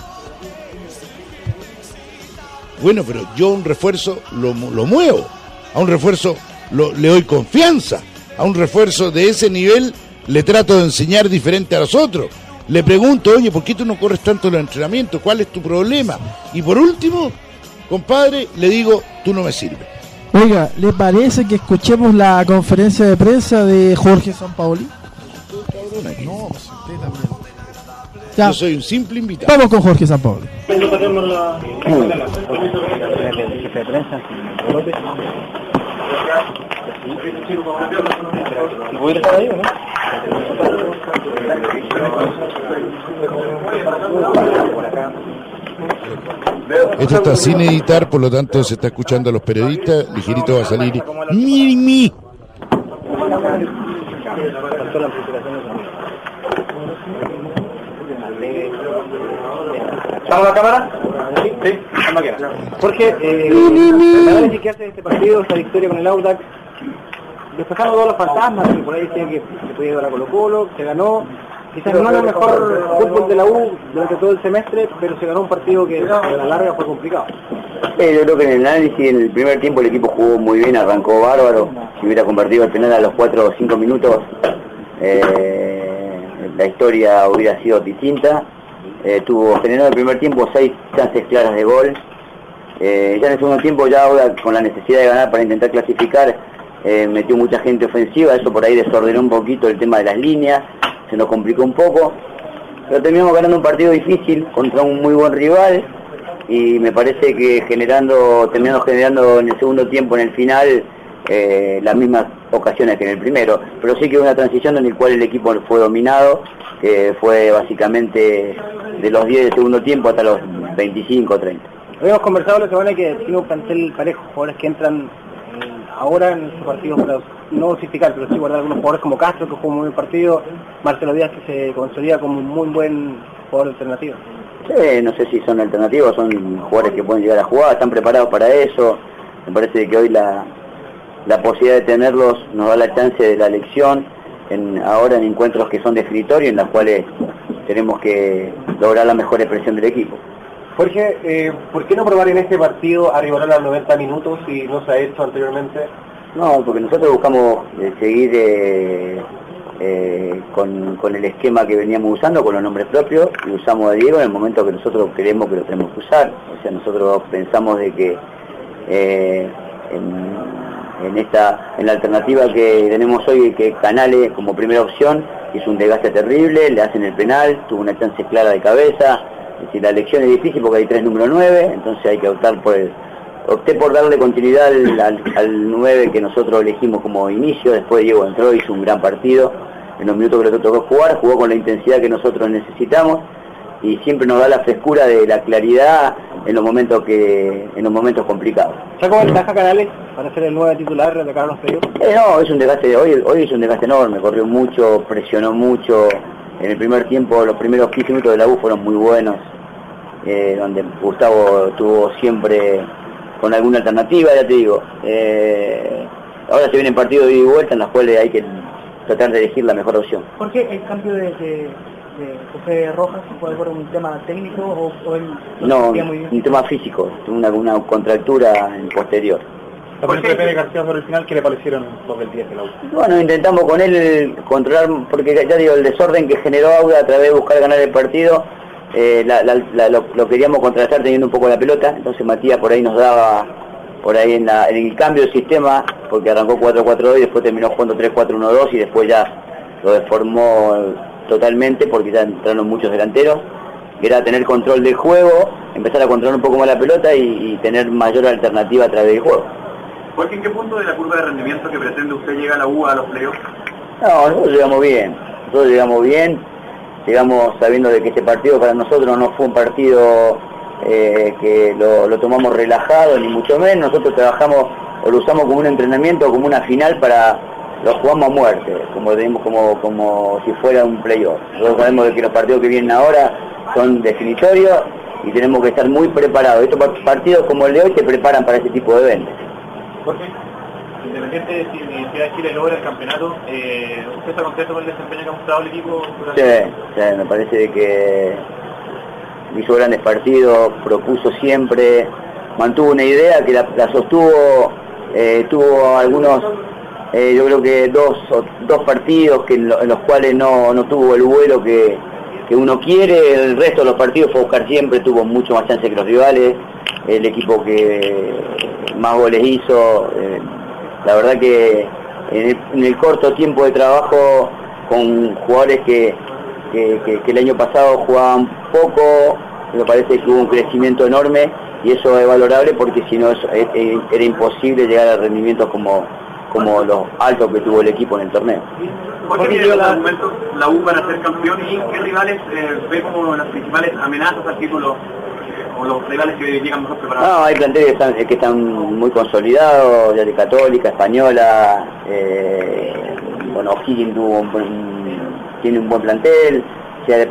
Bueno, pero yo a un refuerzo lo, lo muevo, a un refuerzo lo, le doy confianza, a un refuerzo de ese nivel le trato de enseñar diferente a los otros. Le pregunto, oye, ¿por qué tú no corres tanto en los entrenamientos? ¿Cuál es tu problema? Y por último, compadre, le digo, tú no me sirves. Oiga, ¿le parece que escuchemos la conferencia de prensa de Jorge Sampaoli? No, pues usted también. Ya, Yo soy un simple invitado. vamos con Jorge Sampaoli. Esto está sin editar, por lo tanto se está escuchando a los periodistas. Ligerito va a salir mi, mi. ¿Estamos en la cámara? Sí, estamos aquí. Jorge, eh, el análisis que hace de este partido, esta victoria con el Audax, despejando todos los fantasmas, que por ahí decían que se podía llevar a Colo Colo, se ganó, quizás no era el mejor fútbol de la U durante todo el semestre, pero se ganó un partido que a la larga fue complicado. Eh, yo creo que en el análisis, en el primer tiempo el equipo jugó muy bien, arrancó bárbaro. Si hubiera convertido el penal a los cuatro o cinco minutos, eh, la historia hubiera sido distinta. Eh, tuvo generado en el primer tiempo seis chances claras de gol. Eh, ya en el segundo tiempo, ya ahora con la necesidad de ganar para intentar clasificar, eh, metió mucha gente ofensiva, eso por ahí desordenó un poquito el tema de las líneas, se nos complicó un poco. Pero terminamos ganando un partido difícil contra un muy buen rival. Y me parece que generando, terminamos generando en el segundo tiempo, en el final, eh, las mismas ocasiones que en el primero, pero sí que una transición en la cual el equipo fue dominado, que fue básicamente de los diez del segundo tiempo hasta los veinticinco o treinta. Habíamos conversado la semana que tiene un plantel parejo, jugadores que entran eh, ahora en su partido para no dosificar, pero sí guardar algunos jugadores como Castro, que jugó muy buen partido, Marcelo Díaz, que se consolida como un muy buen jugador alternativo. Sí, no sé si son alternativos, son jugadores que pueden llegar a jugar, están preparados para eso. Me parece que hoy la, la posibilidad de tenerlos nos da la chance de la elección, en, ahora en encuentros que son definitorios, en los cuales tenemos que lograr la mejor expresión del equipo. Jorge, eh, ¿por qué no probar en este partido a Rivarola a los noventa minutos si no se ha hecho anteriormente? No, porque nosotros buscamos eh, seguir eh, eh, con, con el esquema que veníamos usando, con los nombres propios, y usamos a Diego en el momento que nosotros creemos que lo tenemos que usar. O sea, nosotros pensamos de que eh, en, en esta en la alternativa que tenemos hoy, que Canales como primera opción hizo un desgaste terrible, le hacen el penal, tuvo una chance clara de cabeza. Es decir, la elección es difícil porque hay tres número nueve, entonces hay que optar por el... Opté por darle continuidad al, al, al nueve que nosotros elegimos como inicio. Después Diego entró, hizo un gran partido en los minutos que le tocó jugar, jugó con la intensidad que nosotros necesitamos y siempre nos da la frescura de la claridad en los momentos que en los momentos complicados. ¿Sacó ventaja Canales para ser el nueve titular de cara a los playoffs? Eh, no, es un desgaste, hoy, hoy es un desgaste enorme, corrió mucho, presionó mucho. En el primer tiempo, los primeros quince minutos de la U fueron muy buenos, eh, donde Gustavo estuvo siempre con alguna alternativa, ya te digo. Eh, ahora se vienen partidos de ida y vuelta en los cuales hay que tratar de elegir la mejor opción. ¿Por qué el cambio de, de, de José Rojas puede ser un tema técnico o, o él no, muy bien? Un tema físico, una, una contractura en posterior. ¿Por qué Pérez García sobre el final? ¿Qué le parecieron los del diez de la U? Bueno, intentamos con él controlar, porque ya digo, el desorden que generó Auda a través de buscar ganar el partido, eh, la, la, la, lo, lo queríamos contrastar teniendo un poco la pelota, entonces Matías por ahí nos daba, por ahí en, la, en el cambio de sistema, porque arrancó cuatro cuatro dos y después terminó jugando tres cuatro uno dos y después ya lo deformó totalmente porque ya entraron muchos delanteros, que era tener control del juego, empezar a controlar un poco más la pelota y, y tener mayor alternativa a través del juego. Jorge, ¿en qué punto de la curva de rendimiento que pretende usted llega a la U a los playoffs? No, nosotros llegamos bien, nosotros llegamos bien, llegamos sabiendo de que este partido para nosotros no fue un partido eh, que lo, lo tomamos relajado, ni mucho menos. Nosotros trabajamos o lo usamos como un entrenamiento, como una final, para lo jugamos a muerte, como como como si fuera un playoff. Nosotros sabemos de que los partidos que vienen ahora son definitorios y tenemos que estar muy preparados. Estos partidos como el de hoy te preparan para ese tipo de eventos. Jorge, independiente de si Universidad de Chile logra el campeonato, eh, ¿usted está contento con el desempeño que ha mostrado el equipo? Sí, sí, me parece que hizo grandes partidos, propuso siempre, mantuvo una idea que la, la sostuvo, eh, tuvo algunos, eh, yo creo que dos, dos partidos que en, lo, en los cuales no, no tuvo el vuelo que, que uno quiere. El resto de los partidos fue a buscar siempre, tuvo mucho más chance que los rivales, el equipo que más goles hizo. Eh, la verdad que en el, en el corto tiempo de trabajo con jugadores que, que, que, que el año pasado jugaban poco, me parece que hubo un crecimiento enorme y eso es valorable porque si no era imposible llegar a rendimientos como, como los altos que tuvo el equipo en el torneo. ¿Por qué tiene los argumentos la U para ser campeón y qué rivales eh, ve como las principales amenazas al título? O los rivales que llegan mejor preparados. No, hay planteles que están, que están muy consolidados, ya de Católica, Española, eh, bueno, O'Higgins tuvo un buen, tiene un buen plantel, o sea,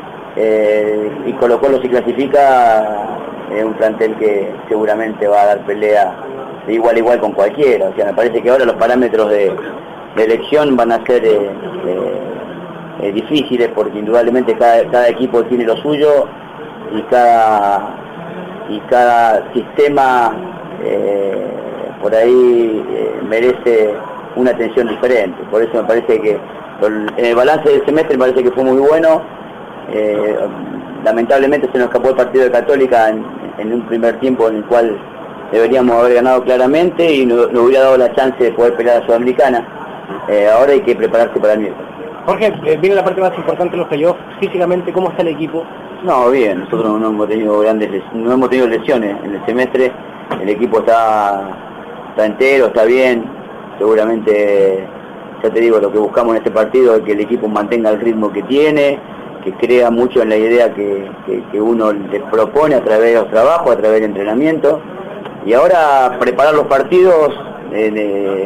eh, y Colo Colo si clasifica es un plantel que seguramente va a dar pelea de igual a igual con cualquiera. O sea, me parece que ahora los parámetros de, de elección van a ser eh, eh, eh, difíciles porque indudablemente cada, cada equipo tiene lo suyo y cada y cada sistema eh, por ahí eh, merece una atención diferente. Por eso me parece que en el balance del semestre me parece que fue muy bueno. Eh, lamentablemente se nos escapó el partido de Católica en, en un primer tiempo en el cual deberíamos haber ganado claramente y nos, nos hubiera dado la chance de poder pelear a la Sudamericana. Eh, ahora hay que prepararse para el miércoles. Jorge, eh, viene la parte más importante de los playoffs. Físicamente, ¿cómo está el equipo? No, bien, nosotros no hemos tenido grandes no hemos tenido lesiones en el semestre, el equipo está, está entero, está bien, seguramente, ya te digo, lo que buscamos en este partido es que el equipo mantenga el ritmo que tiene, que crea mucho en la idea que, que, que uno les propone a través de los trabajos, a través del entrenamiento, y ahora preparar los partidos de, de,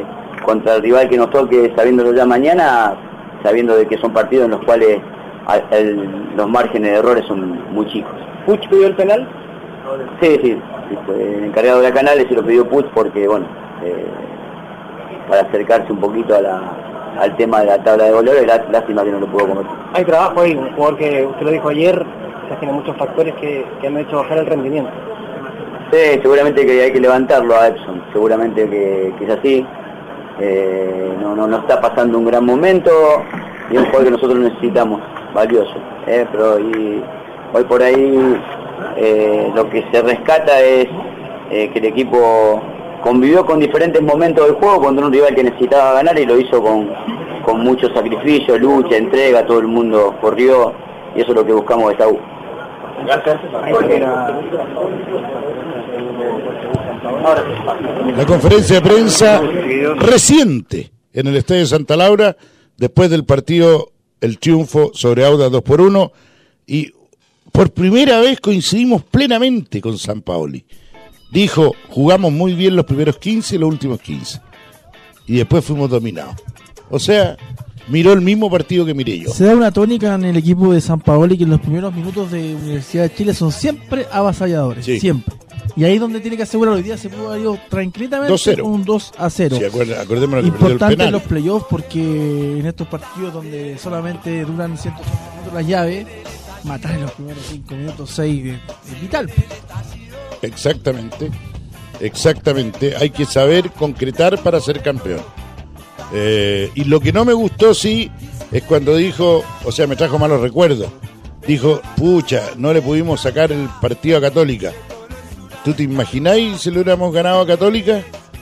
contra el rival que nos toque, sabiéndolo ya mañana, sabiendo de que son partidos en los cuales el, los márgenes de errores son muy chicos. ¿Puch pidió el penal? Sí, sí, sí, fue el encargado de la Canales y lo pidió Puch porque, bueno, eh, para acercarse un poquito a la, al tema de la tabla de goleadores, lá, lástima que no lo pudo convertir. Hay trabajo ahí, un jugador que usted lo dijo ayer, que tiene muchos factores que, que han hecho bajar el rendimiento. Sí, seguramente que hay que levantarlo a Epson, seguramente que, que es así. Eh, no, no, no está pasando un gran momento y es un jugador que nosotros necesitamos, valioso. Eh, pero y, hoy por ahí eh, lo que se rescata es eh, que el equipo convivió con diferentes momentos del juego contra un rival que necesitaba ganar y lo hizo con, con mucho sacrificio, lucha, entrega, todo el mundo corrió y eso es lo que buscamos de esta U. La conferencia de prensa reciente en el Estadio Santa Laura, después del partido, el triunfo sobre Audax dos por uno, y por primera vez coincidimos plenamente con Sampaoli. Dijo, jugamos muy bien los primeros quince y los últimos quince, y después fuimos dominados. O sea, miró el mismo partido que miré yo. Se da una tónica en el equipo de Sampaoli que en los primeros minutos de Universidad de Chile son siempre avasalladores, sí. Siempre. Y ahí es donde tiene que asegurar, hoy día se pudo haber ido tranquilamente dos cero. Con un dos a cero. Sí, acuérdate, acordémonos que importante perdió el penal. En los playoffs porque en estos partidos donde solamente duran ciento ochenta minutos las llaves, matar en los primeros cinco minutos, seis es, es vital. Exactamente, exactamente. Hay que saber concretar para ser campeón. Eh, y lo que no me gustó, sí, es cuando dijo, o sea, me trajo malos recuerdos. Dijo, pucha, no le pudimos sacar el partido a Católica. ¿Tú te imagináis si lo hubiéramos ganado a Católica?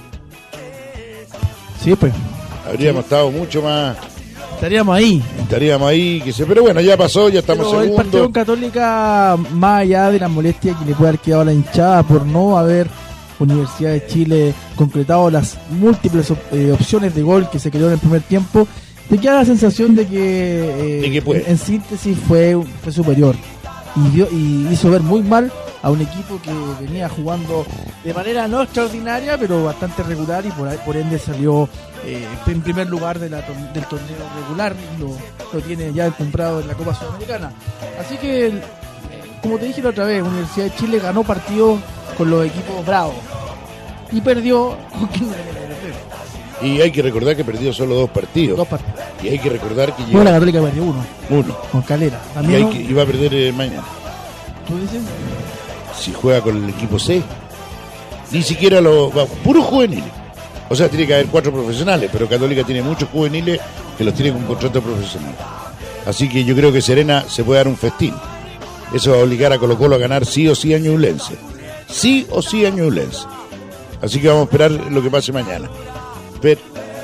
Sí, pues. Habríamos sí. estado mucho más... Estaríamos ahí. Estaríamos ahí, que sé, pero bueno, ya pasó, ya estamos pero segundos. El partido con Católica, más allá de la molestia que le puede haber quedado a la hinchada por no haber Universidad de Chile concretado las múltiples op- eh, opciones de gol que se creó en el primer tiempo, te queda la sensación de que, eh, ¿De que puede? en, en síntesis fue, fue superior y, dio, y hizo ver muy mal a un equipo que venía jugando de manera no extraordinaria pero bastante regular y por, por ende salió eh, en primer lugar de la, del torneo regular, lo, lo tiene ya comprado en la Copa Sudamericana. Así que, eh, como te dije la otra vez, Universidad de Chile ganó partidos con los equipos bravos y perdió con quien no tenía que perder. Y hay que recordar que perdió solo dos partidos. Dos partidos. Y hay que recordar que llegó... Bueno, la Católica perdió uno. Uno. Con Calera. Y hay que, iba a perder eh, mañana. ¿Tú dices? Si juega con el equipo C. Ni siquiera los... puros juveniles. O sea, tiene que haber cuatro profesionales, pero Católica tiene muchos juveniles que los tiene con contrato profesional. Así que yo creo que Serena se puede dar un festín. Eso va a obligar a Colo Colo a ganar sí o sí a Ñublense. Sí o sí a Ñublense. Así que vamos a esperar lo que pase mañana. Pero,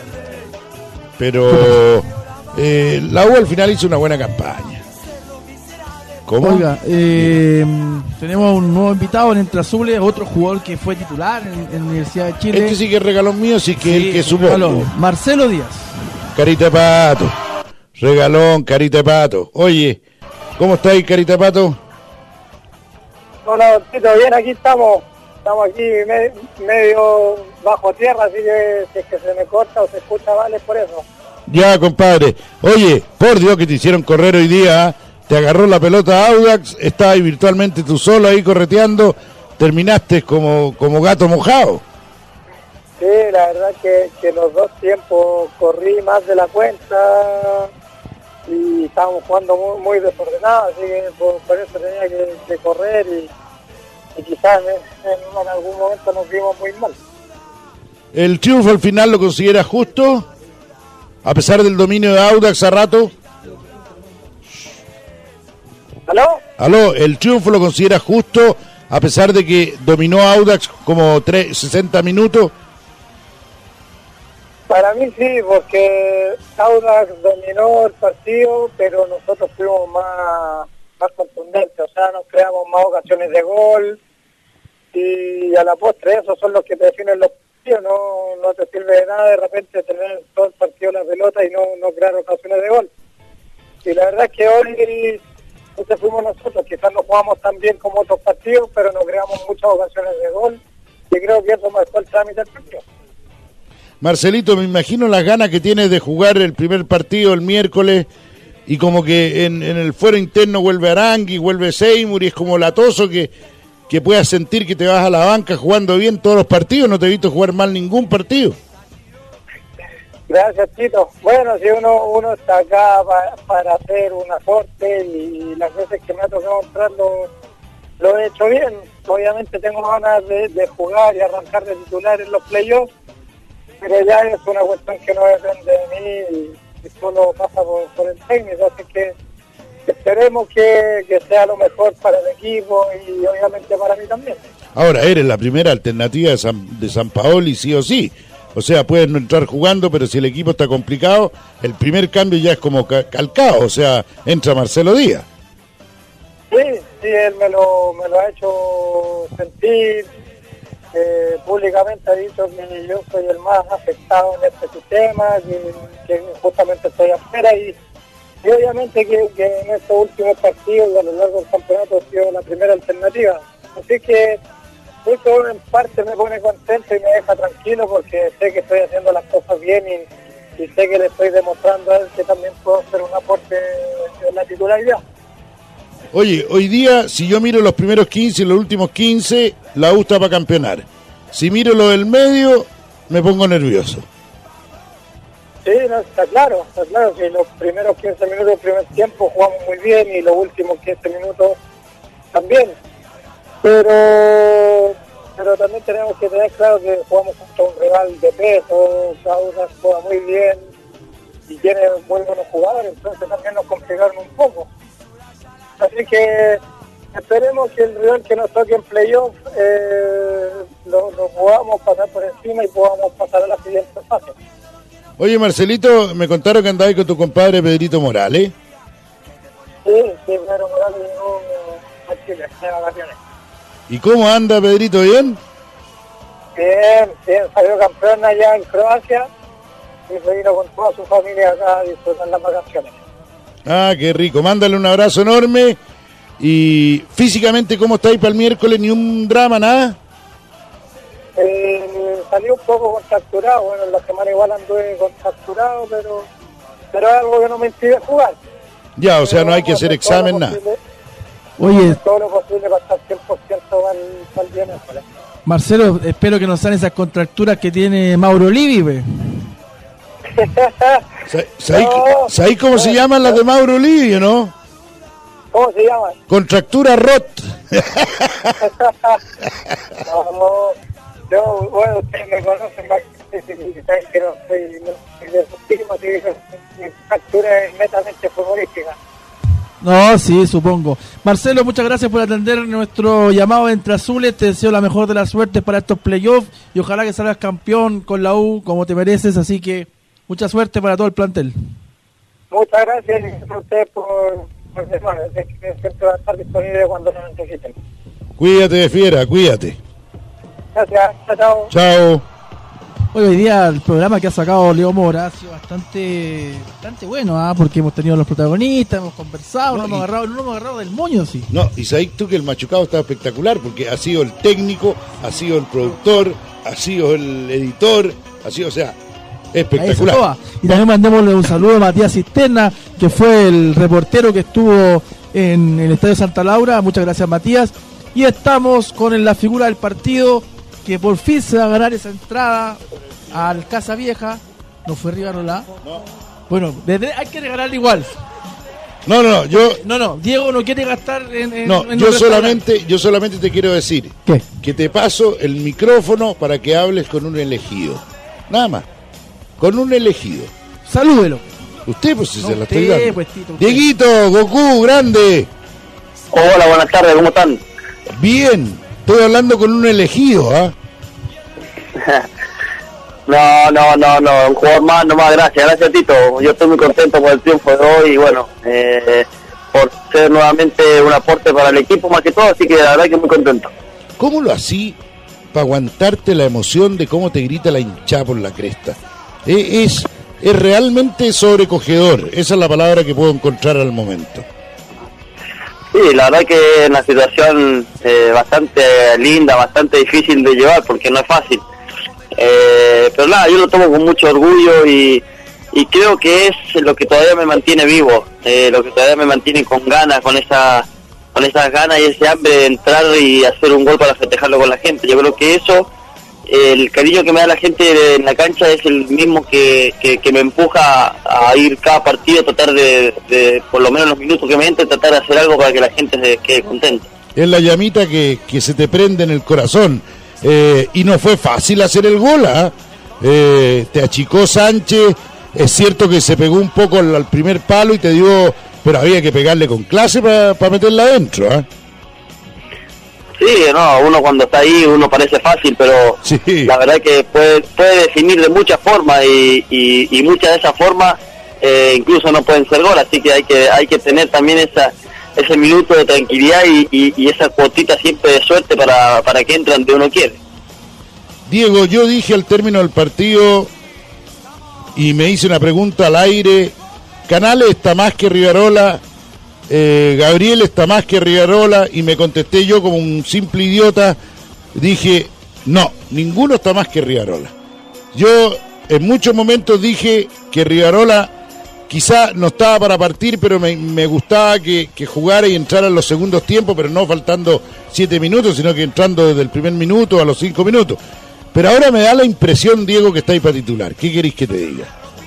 pero eh, la U al final hizo una buena campaña. ¿Cómo? Oiga, eh, tenemos un nuevo invitado en Entre Azules, otro jugador que fue titular en, en la Universidad de Chile. Este sí que es regalón mío, sí que sí, el que supo. Marcelo Díaz. Carita de pato. Regalón, carita de pato. Oye, ¿cómo estáis, carita de pato? Hola, Tito, bien, aquí estamos. Estamos aquí medio, medio bajo tierra, así que si es que se me corta o se escucha, vale, por eso. Ya, compadre. Oye, por Dios que te hicieron correr hoy día, ¿eh? Te agarró la pelota Audax, estabas ahí virtualmente tú solo ahí correteando, terminaste como, como gato mojado. Sí, la verdad que, que los dos tiempos corrí más de la cuenta y estábamos jugando muy, muy desordenados, así que por, por eso tenía que, que correr y, y quizás en, en, en algún momento nos vimos muy mal. ¿El triunfo al final lo consideras justo? A pesar del dominio de Audax a rato. ¿Aló? Aló, ¿el triunfo lo consideras justo a pesar de que dominó Audax como tres, sesenta minutos? Para mí sí, porque Audax dominó el partido, pero nosotros fuimos más, más contundentes, o sea, nos creamos más ocasiones de gol y a la postre esos son los que te definen los partidos, no, no te sirve de nada de repente tener todo el partido la pelota y no, no crear ocasiones de gol. Y la verdad es que hoy entonces fuimos nosotros, quizás no jugamos tan bien como otros partidos, pero no creamos muchas ocasiones de gol y creo que eso marcó el trámite del partido. Marcelito, me imagino las ganas que tienes de jugar el primer partido el miércoles y como que en, en el fuero interno vuelve Arangui, vuelve Seymour y es como latoso que, que puedas sentir que te vas a la banca jugando bien todos los partidos. No te he visto jugar mal ningún partido. Gracias, Tito. Bueno, si uno uno está acá pa, para hacer un aporte y las veces que me ha tocado entrar lo, lo he hecho bien. Obviamente tengo ganas de, de jugar y arrancar de titular en los playoffs, pero ya es una cuestión que no depende de mí y, y solo pasa por, por el técnico, así que esperemos que, que sea lo mejor para el equipo y obviamente para mí también. Ahora, eres la primera alternativa de San, de San Paoli, sí o sí. O sea, puedes no entrar jugando, pero si el equipo está complicado, el primer cambio ya es como calcado, o sea, entra Marcelo Díaz. Sí, sí, él me lo, me lo ha hecho sentir, eh, públicamente ha dicho que yo soy el más afectado en este sistema, que, que justamente estoy afuera y, y obviamente que, que en estos últimos partidos y a lo largo del campeonato he sido la primera alternativa. Así que eso en parte me pone contento y me deja tranquilo porque sé que estoy haciendo las cosas bien y, y sé que le estoy demostrando a él que también puedo hacer un aporte en la titularidad. Oye, hoy día, si yo miro los primeros quince y los últimos quince, la U está para campeonar. Si miro lo del medio, me pongo nervioso. Sí, no, está claro, está claro que los primeros quince minutos del primer tiempo jugamos muy bien y los últimos quince minutos también. Pero pero también tenemos que tener claro que jugamos contra un rival de peso, cada uno juega muy bien y tiene muy buenos jugadores, entonces también nos complicaron un poco. Así que esperemos que el rival que nos toque en playoff eh, lo, lo podamos pasar por encima y podamos pasar a la siguiente fase. Oye, Marcelito, me contaron que andabas con tu compadre Pedrito Morales. Sí, sí, Pedro Morales llegó a Chile, de vacaciones. ¿Y cómo anda, Pedrito? ¿Bien? Bien, bien, salió campeón allá en Croacia y se vino con toda su familia acá a disfrutar las vacaciones. Ah, qué rico. Mándale un abrazo enorme. Y físicamente, ¿cómo estáis para el miércoles? ¿Ni un drama, nada? Eh, salí un poco contracturado, bueno, en la semana igual anduve contracturado, pero pero es algo que no me impide jugar. Ya, o sea, no hay que hacer examen, nada. Oye, todo lo posible para estar cien por ciento para el viernes. Marcelo, espero que no sean esas contracturas que tiene Mauro Livi, ve. ¿Sabéis no, cómo no, se llaman no. las de Mauro Livi, no? ¿Cómo se llaman? Contractura rot. no, yo, bueno, ustedes me conocen más que no soy de estigma, así que mi contractura es netamente futbolística. No, sí, supongo. Marcelo, muchas gracias por atender nuestro llamado de Entre Azules. Te deseo la mejor de las suertes para estos playoffs y ojalá que salgas campeón con la U como te mereces, así que mucha suerte para todo el plantel. Muchas gracias a ustedes por, por llamar, siempre va a estar disponible cuando lo necesiten. Cuídate, fiera, cuídate. Gracias, chao. Chao. Hoy, hoy día el programa que ha sacado Leo Mora ha sido bastante bastante bueno, ¿ah? Porque hemos tenido los protagonistas, hemos conversado, no, no hemos, y... agarrado, no hemos agarrado del moño, sí. No, y sabés tú que el machucado está espectacular porque ha sido el técnico, ha sido el productor, ha sido el editor, ha sido, o sea, espectacular. Y también mandémosle un saludo a Matías Cisterna, que fue el reportero que estuvo en el Estadio Santa Laura. Muchas gracias, Matías. Y estamos con la figura del partido, que por fin se va a ganar esa entrada al Casa Vieja. No fue Rivarola. No. Bueno, desde, hay que regalarle igual. No, no, no, yo... No, no, Diego no quiere gastar en... en no, en yo solamente, yo solamente te quiero decir... ¿Qué? Que te paso el micrófono para que hables con un elegido. Nada más. Con un elegido. Salúdelo. Usted, pues, si no, se la usted, estoy dando. Pues, Tito, Dieguito, Goku, grande. Hola, buenas tardes, ¿cómo están? Bien, estoy hablando con un elegido, ¿ah? ¿eh? No, no, no, no, un jugador más, nomás, gracias, gracias Tito. Yo estoy muy contento por el triunfo de hoy y bueno, eh, por ser nuevamente un aporte para el equipo más que todo, así que la verdad que muy contento. ¿Cómo lo así para aguantarte la emoción de cómo te grita la hinchada por la cresta? Eh, es, es realmente sobrecogedor, esa es la palabra que puedo encontrar al momento. Sí, la verdad que es una situación eh, bastante linda, bastante difícil de llevar porque no es fácil. Eh, pero nada, yo lo tomo con mucho orgullo y, y creo que es lo que todavía me mantiene vivo, eh, lo que todavía me mantiene con ganas, con esa con esas ganas y ese hambre de entrar y hacer un gol para festejarlo con la gente. Yo creo que eso, el cariño que me da la gente en la cancha es el mismo que, que, que me empuja a ir cada partido, a tratar de, de, por lo menos los minutos que me entre, tratar de hacer algo para que la gente se quede contenta. Es la llamita que, que se te prende en el corazón. Eh, y no fue fácil hacer el gol, ¿eh? Eh, te achicó Sánchez, es cierto que se pegó un poco al, al primer palo y te dio, pero había que pegarle con clase para pa meterla adentro, ¿eh? Sí, no, uno cuando está ahí, uno parece fácil, pero sí. La verdad que puede, puede definir de muchas formas y, y, y muchas de esas formas eh, incluso no pueden ser gol, así que hay que hay que tener también esa ese minuto de tranquilidad y, y, y esa cuotita siempre de suerte para, para que entren donde uno quiere. Diego, yo dije al término del partido y me hice una pregunta al aire, Canales está más que Rivarola, eh, Gabriel está más que Rivarola, y me contesté yo como un simple idiota, dije, no, ninguno está más que Rivarola. Yo en muchos momentos dije que Rivarola quizá no estaba para partir, pero me, me gustaba que, que jugara y entrara en los segundos tiempos, pero no faltando siete minutos, sino que entrando desde el primer minuto a los cinco minutos. Pero ahora me da la impresión, Diego, que está ahí para titular. ¿Qué queréis que te diga?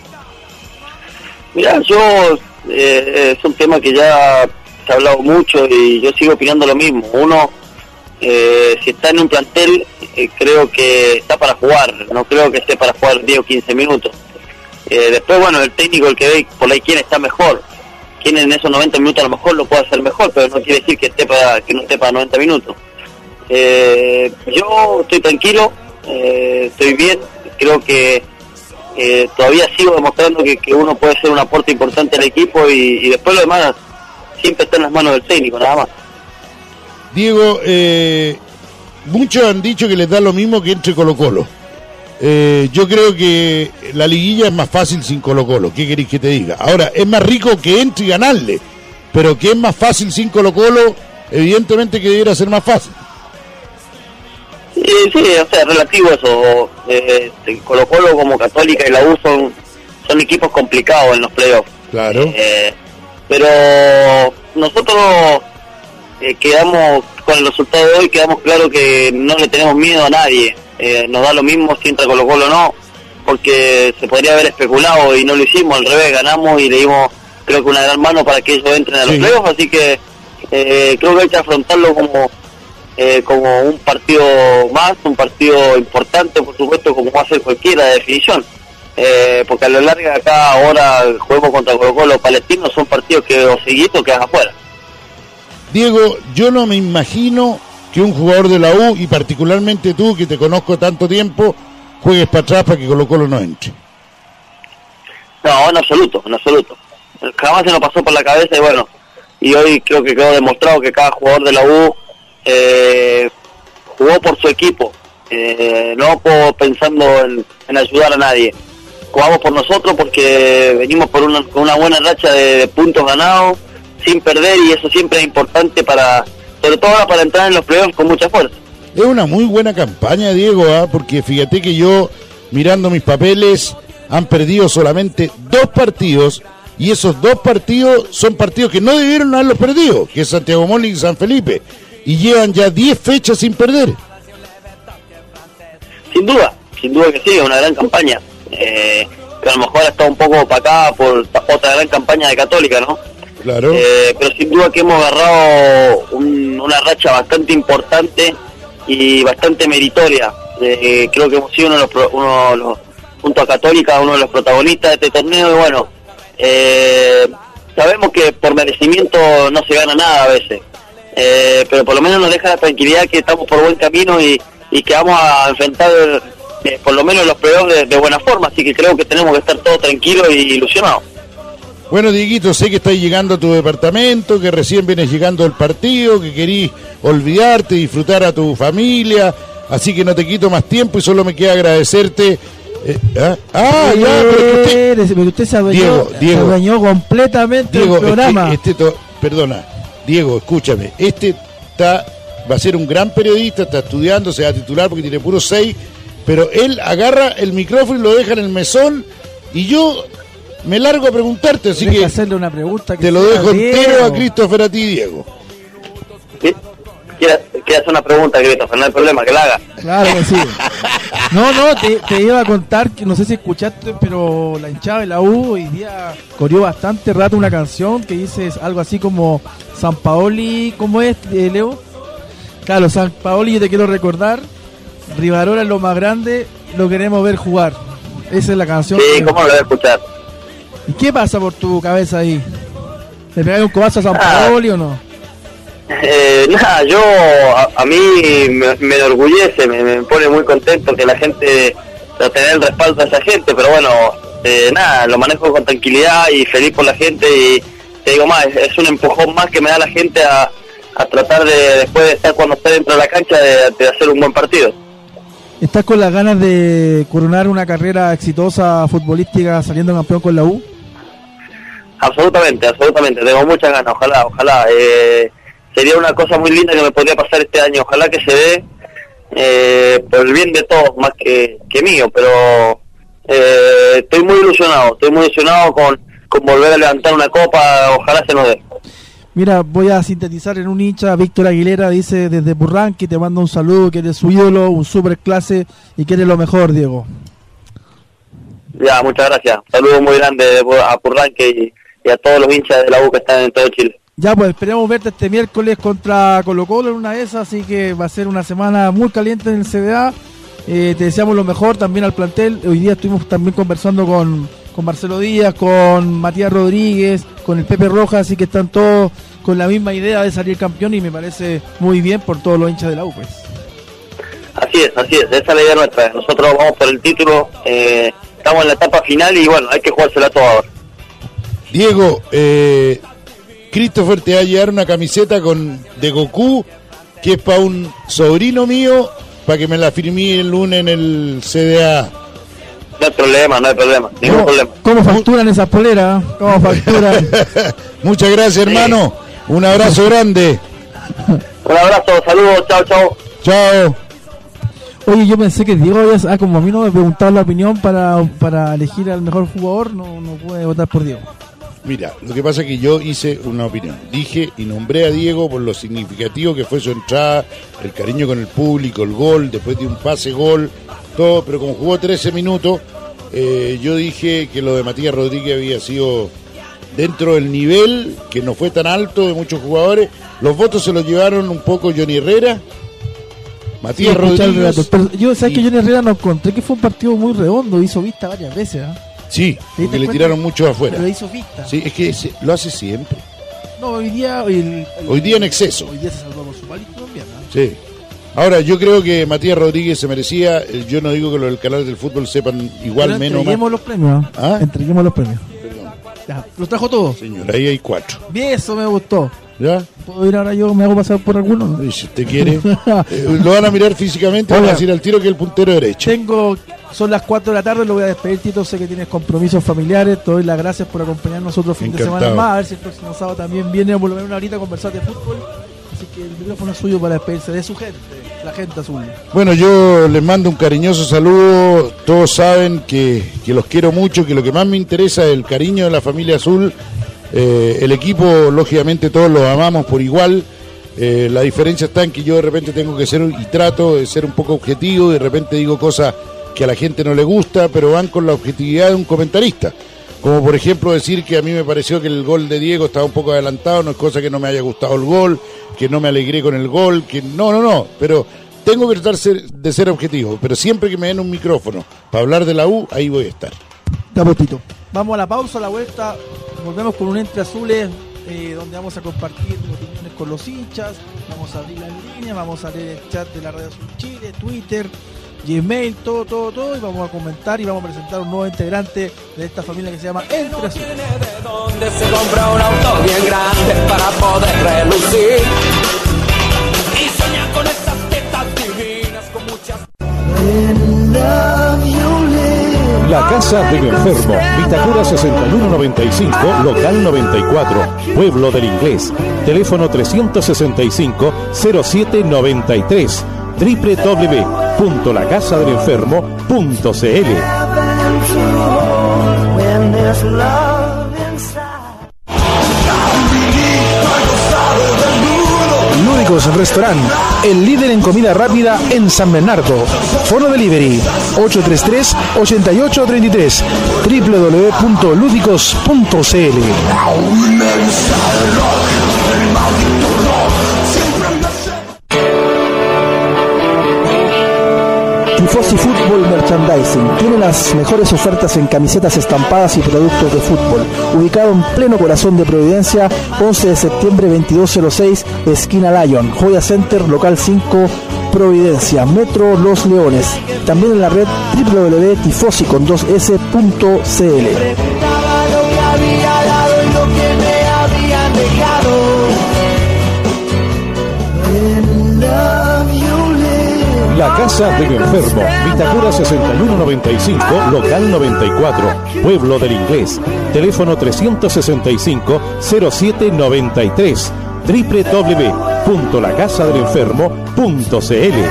Mira, yo, eh, es un tema que ya se ha hablado mucho y yo sigo opinando lo mismo. Uno, eh, si está en un plantel, eh, creo que está para jugar, no creo que esté para jugar diez o quince minutos. Eh, después, bueno, el técnico, el que ve por ahí quién está mejor, quién en esos noventa minutos a lo mejor lo puede hacer mejor, pero no quiere decir que esté para, que no esté para noventa minutos. Eh, yo estoy tranquilo, eh, estoy bien, creo que eh, todavía sigo demostrando que, que uno puede ser un aporte importante al equipo y, y después lo demás siempre está en las manos del técnico, nada más. Diego, eh, muchos han dicho que les da lo mismo que entre Colo-Colo. Eh, yo creo que la liguilla es más fácil sin Colo-Colo. ¿Qué queréis que te diga? Ahora, es más rico que entre y ganarle, pero que es más fácil sin Colo-Colo, evidentemente que debiera ser más fácil. Sí, sí, o sea, relativo eso. Eh, Colo-Colo como Católica y la U son, son equipos complicados en los playoffs. Claro. Eh, pero nosotros eh, quedamos, con el resultado de hoy, quedamos claro que no le tenemos miedo a nadie. Eh, nos da lo mismo si entra Colo-Colo o no, porque se podría haber especulado y no lo hicimos, al revés, ganamos y le dimos, creo que una gran mano para que ellos entren a los sí. playoffs, así que eh, creo que hay que afrontarlo como eh, como un partido más, un partido importante, por supuesto, como va a ser cualquiera de definición, eh, porque a lo largo de acá ahora el juego contra Colo-Colo Palestino son partidos que o seguís o quedas afuera. Diego, yo no me imagino que un jugador de la U, y particularmente tú, que te conozco tanto tiempo, juegues para atrás para que Colo-Colo no entre. No, en absoluto, en absoluto. Jamás se nos pasó por la cabeza y bueno, y hoy creo que quedó demostrado que cada jugador de la U eh, jugó por su equipo, eh, no por, pensando en, en ayudar a nadie. Jugamos por nosotros porque venimos por una, con una buena racha de, de puntos ganados, sin perder, y eso siempre es importante para... sobre todo ahora para entrar en los playoffs con mucha fuerza. Es una muy buena campaña, Diego, ¿eh? Porque fíjate que yo, mirando mis papeles, han perdido solamente dos partidos, y esos dos partidos son partidos que no debieron haberlos perdido, que es Santiago Morning y San Felipe, y llevan ya diez fechas sin perder. Sin duda, sin duda que sí, es una gran campaña, eh, que a lo mejor está un poco opacada por otra gran campaña de Católica, ¿no? Claro. Eh, pero sin duda que hemos agarrado un, una racha bastante importante y bastante meritoria. Eh, creo que hemos sido uno de los, uno de los, junto a Católica, uno de los protagonistas de este torneo y bueno, eh, sabemos que por merecimiento no se gana nada a veces, eh, pero por lo menos nos deja la tranquilidad que estamos por buen camino y, y que vamos a enfrentar eh, por lo menos los playoffs de, de buena forma, así que creo que tenemos que estar todos tranquilos y ilusionados. Bueno, Dieguito, sé que estás llegando a tu departamento, que recién vienes llegando del partido, que querís olvidarte, disfrutar a tu familia, así que no te quito más tiempo y solo me queda agradecerte. Eh, ¿ah? ah, ya, pero que usted... Pero usted se adueñó, Diego, Diego, se adueñó completamente Diego, el programa. Este, este to... Perdona, Diego, escúchame, este está va a ser un gran periodista, está estudiando, se va a titular porque tiene puro seis, pero él agarra el micrófono y lo deja en el mesón y yo me largo a preguntarte, así Deja que hacerle una pregunta que te lo sea dejo Diego. entero a Christopher, a ti, Diego. Quiere, quiere hacer una pregunta, Christopher, no hay problema, que la haga. Claro que sí. No, no, te, te iba a contar que no sé si escuchaste, pero la hinchada de la U hoy día corrió bastante rato una canción que dice algo así como San Paoli, ¿cómo es, eh, Leo? Claro, San Paoli, yo te quiero recordar, Rivarola es lo más grande, lo queremos ver jugar. Esa es la canción. Sí, que... ¿cómo lo voy a escuchar? ¿Y qué pasa por tu cabeza ahí? ¿Le pegas un cobazo a San Ah. Paoli o no? Eh, nada, yo, a, a mí me, me enorgullece, me, me pone muy contento que la gente, de tener el respaldo de esa gente, pero bueno, eh, nada, lo manejo con tranquilidad y feliz por la gente y te digo más, es, es un empujón más que me da la gente a, a tratar de, después de estar cuando esté dentro de la cancha, de, de hacer un buen partido. ¿Estás con las ganas de coronar una carrera exitosa futbolística saliendo campeón con la U? Absolutamente, absolutamente, tengo muchas ganas, ojalá, ojalá. Eh, sería una cosa muy linda que me podría pasar este año, ojalá que se dé eh, por el bien de todos, más que, que mío, pero eh, estoy muy ilusionado, estoy muy ilusionado con, con volver a levantar una copa, ojalá se nos dé. Mira, voy a sintetizar en un hincha. Víctor Aguilera dice desde Burranqui, te manda un saludo, que eres su ídolo, un super clase y que eres lo mejor, Diego. Ya, muchas gracias, saludos muy grandes a Purranque y, y a todos los hinchas de la U que están en todo Chile. Ya, pues esperemos verte este miércoles contra Colo Colo en una de esas, así que va a ser una semana muy caliente en el C D A. Eh, te deseamos lo mejor también al plantel. Hoy día estuvimos también conversando con, con Marcelo Díaz, con Matías Rodríguez, con el Pepe Rojas, así que están todos con la misma idea de salir campeón y me parece muy bien por todos los hinchas de la U, pues. Así es, así es, esa es la idea nuestra. Nosotros vamos por el título, eh, estamos en la etapa final y bueno, hay que jugársela todo ahora. Diego, eh, Christopher te va a llevar una camiseta con de Goku, que es para un sobrino mío, para que me la firmé el lunes en el C D A. No hay problema, no hay problema, ningún ¿Cómo, problema. ¿Cómo facturan esas poleras? ¿Cómo facturan? Muchas gracias, hermano. Un abrazo grande. Un abrazo, saludos, chao, chao. Chao. Oye, yo pensé que Diego había... Ah, como a mí no me preguntaron la opinión para, para elegir al mejor jugador, no, no pude votar por Diego. Mira, lo que pasa es que yo hice una opinión. Dije y nombré a Diego por lo significativo que fue su entrada, el cariño con el público, el gol, después de un pase gol, todo, pero como jugó trece minutos, eh, yo dije que lo de Matías Rodríguez había sido dentro del nivel, que no fue tan alto de muchos jugadores. Los votos se los llevaron un poco Johnny Herrera, Matías Sí, escuché el Rodríguez. relato. Pero yo, ¿sabes y- que Johnny Herrera no encontré que fue un partido muy redondo? Hizo vista varias veces, ¿eh? Sí, ¿Te porque diste le cuenta? tiraron mucho afuera. Pero hizo vista. Sí, es que se- lo hace siempre. No, hoy día... Hoy, el- el- Hoy día en exceso. Hoy día se salvó con su palito también, ¿no? Sí. Ahora, yo creo que Matías Rodríguez se merecía, eh, yo no digo que los del canal del fútbol sepan igual, Pero menos, entreguemos más. los premios, ¿eh? ¿Ah? Entreguemos los premios. Perdón, Ya, los trajo todos. señor, ahí hay cuatro. Bien, eso me gustó. ¿Ya? ¿Puedo ir ahora yo? ¿Me hago pasar por alguno? ¿no? Y si usted quiere, eh, lo van a mirar físicamente, van a Oiga. decir al tiro que es el puntero derecho. Tengo, son las cuatro de la tarde, lo voy a despedir, Tito. Sé que tienes compromisos familiares. Te doy las gracias por acompañarnos otro fin de Encantado. semana más. A ver si el próximo sábado también viene por lo menos una horita a conversar de fútbol. Así que el micrófono es suyo para despedirse de su gente, la gente azul. Bueno, yo les mando un cariñoso saludo. Todos saben que, que los quiero mucho, que lo que más me interesa es el cariño de la familia azul. Eh, el equipo, lógicamente, todos los amamos por igual. Eh, la diferencia está en que yo de repente tengo que ser, y trato de ser un poco objetivo, de repente digo cosas que a la gente no le gusta, pero van con la objetividad de un comentarista. Como por ejemplo decir que a mí me pareció que el gol de Diego estaba un poco adelantado, no es cosa que no me haya gustado el gol, que no me alegré con el gol, que no, no, no, pero tengo que tratar ser- de ser objetivo, pero siempre que me den un micrófono para hablar de la U, ahí voy a estar. Estamos, Tito. Vamos a la pausa, a la vuelta. Volvemos con un Entre Azules, eh, donde vamos a compartir opiniones con los hinchas. Vamos a abrir la línea, vamos a leer el chat de la Radio Azul Chile, Twitter, Gmail, todo, todo, todo. Y vamos a comentar y vamos a presentar un nuevo integrante de esta familia que se llama Entre Azules. Donde se compra un auto bien grande para poder relucir y soñar con esas tetas divinas con muchas. La Casa del Enfermo, Vitacura sesenta y uno noventa y cinco, local noventa y cuatro, Pueblo del Inglés, teléfono trescientos sesenta y cinco, cero siete noventa y tres, doble u doble u doble u punto la casa del enfermo punto c l. Lúdicos Restaurant, el líder en comida rápida en San Bernardo. Fono Delivery ocho tres tres, ocho ocho tres tres, doble u doble u doble u punto lúdicos punto c l. Tifosi Fútbol Merchandising tiene las mejores ofertas en camisetas estampadas y productos de fútbol. Ubicado en pleno corazón de Providencia, once de septiembre veintidós cero seis, esquina Lyon, Joya Center, local cinco, Providencia, Metro Los Leones. También en la red doble u doble u doble u punto tifosi con dos s punto c l. La Casa del Enfermo, Vitacura sesenta y uno noventa y cinco, local noventa y cuatro, Pueblo del Inglés. Teléfono trescientos sesenta y cinco, cero siete noventa y tres, doble u doble u doble u punto la casa del enfermo punto c l.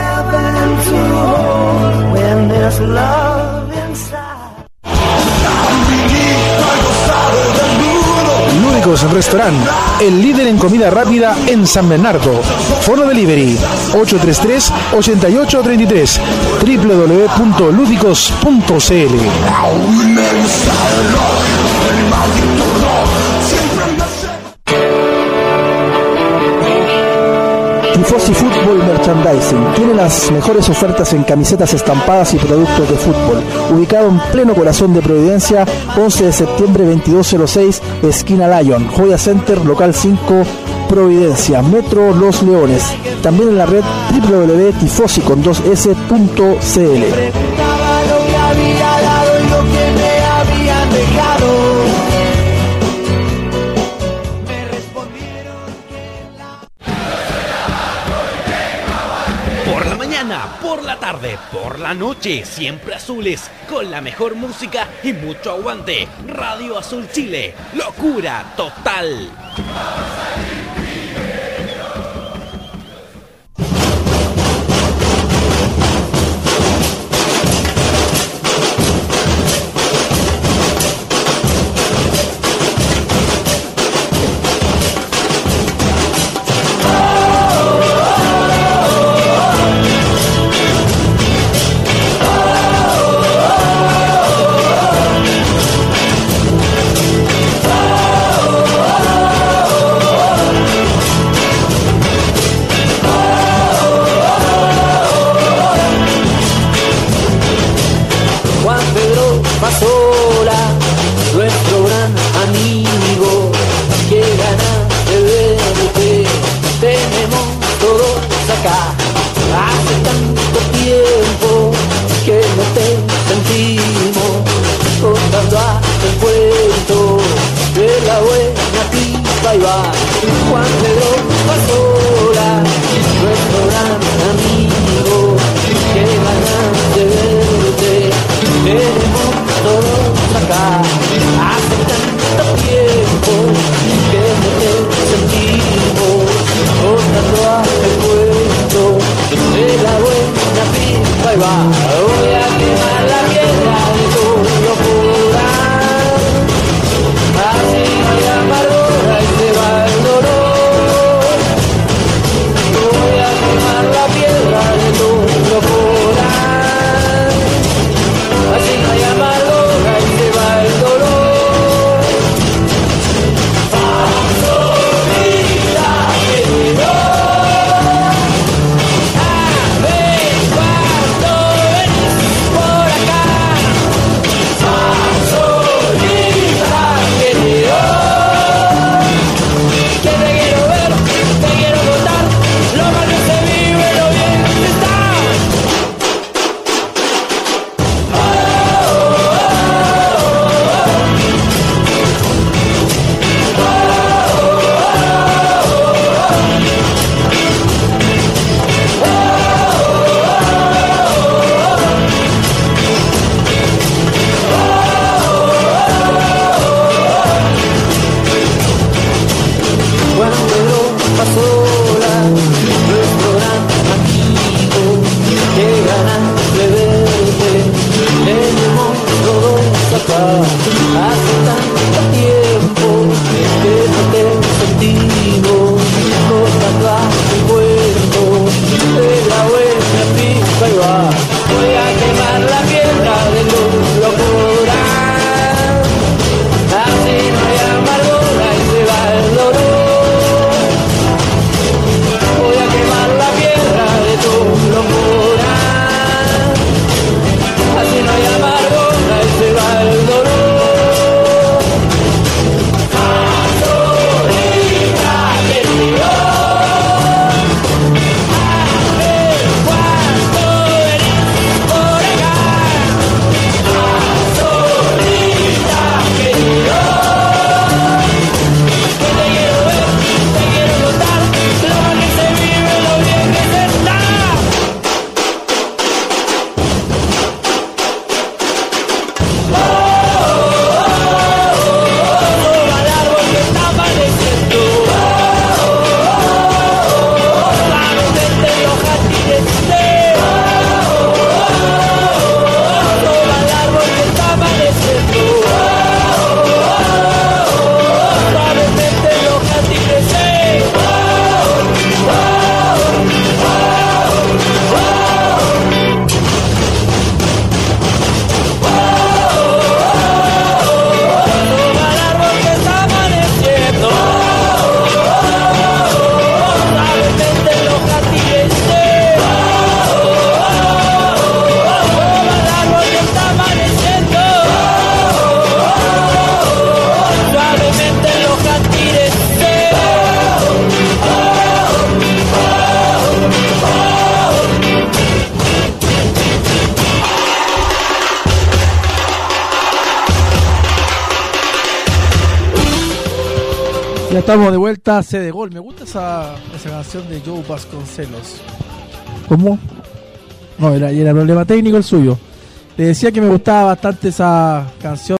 Lúdicos Restaurant, el líder en comida rápida en San Bernardo. Fono Delivery ocho tres tres, ocho ocho tres tres, doble u doble u doble u punto lúdicos punto c l. Tifosi Fútbol Merchandising tiene las mejores ofertas en camisetas estampadas y productos de fútbol. Ubicado en pleno corazón de Providencia, once de septiembre veintidós cero seis, esquina Lyon, Joya Center, local cinco, Providencia, Metro Los Leones. También en la red doble u doble u doble u punto tifosi con dos s punto c l. Por la tarde, por la noche, siempre azules, con la mejor música y mucho aguante. Radio Azul Chile, locura total. Cuando pasola, nuestro gran amigo estamos de vuelta a C de Gol. Me gusta esa, esa canción de Joe Vasconcelos. ¿Cómo? No, era, era problema técnico el suyo. Le decía que me gustaba bastante esa canción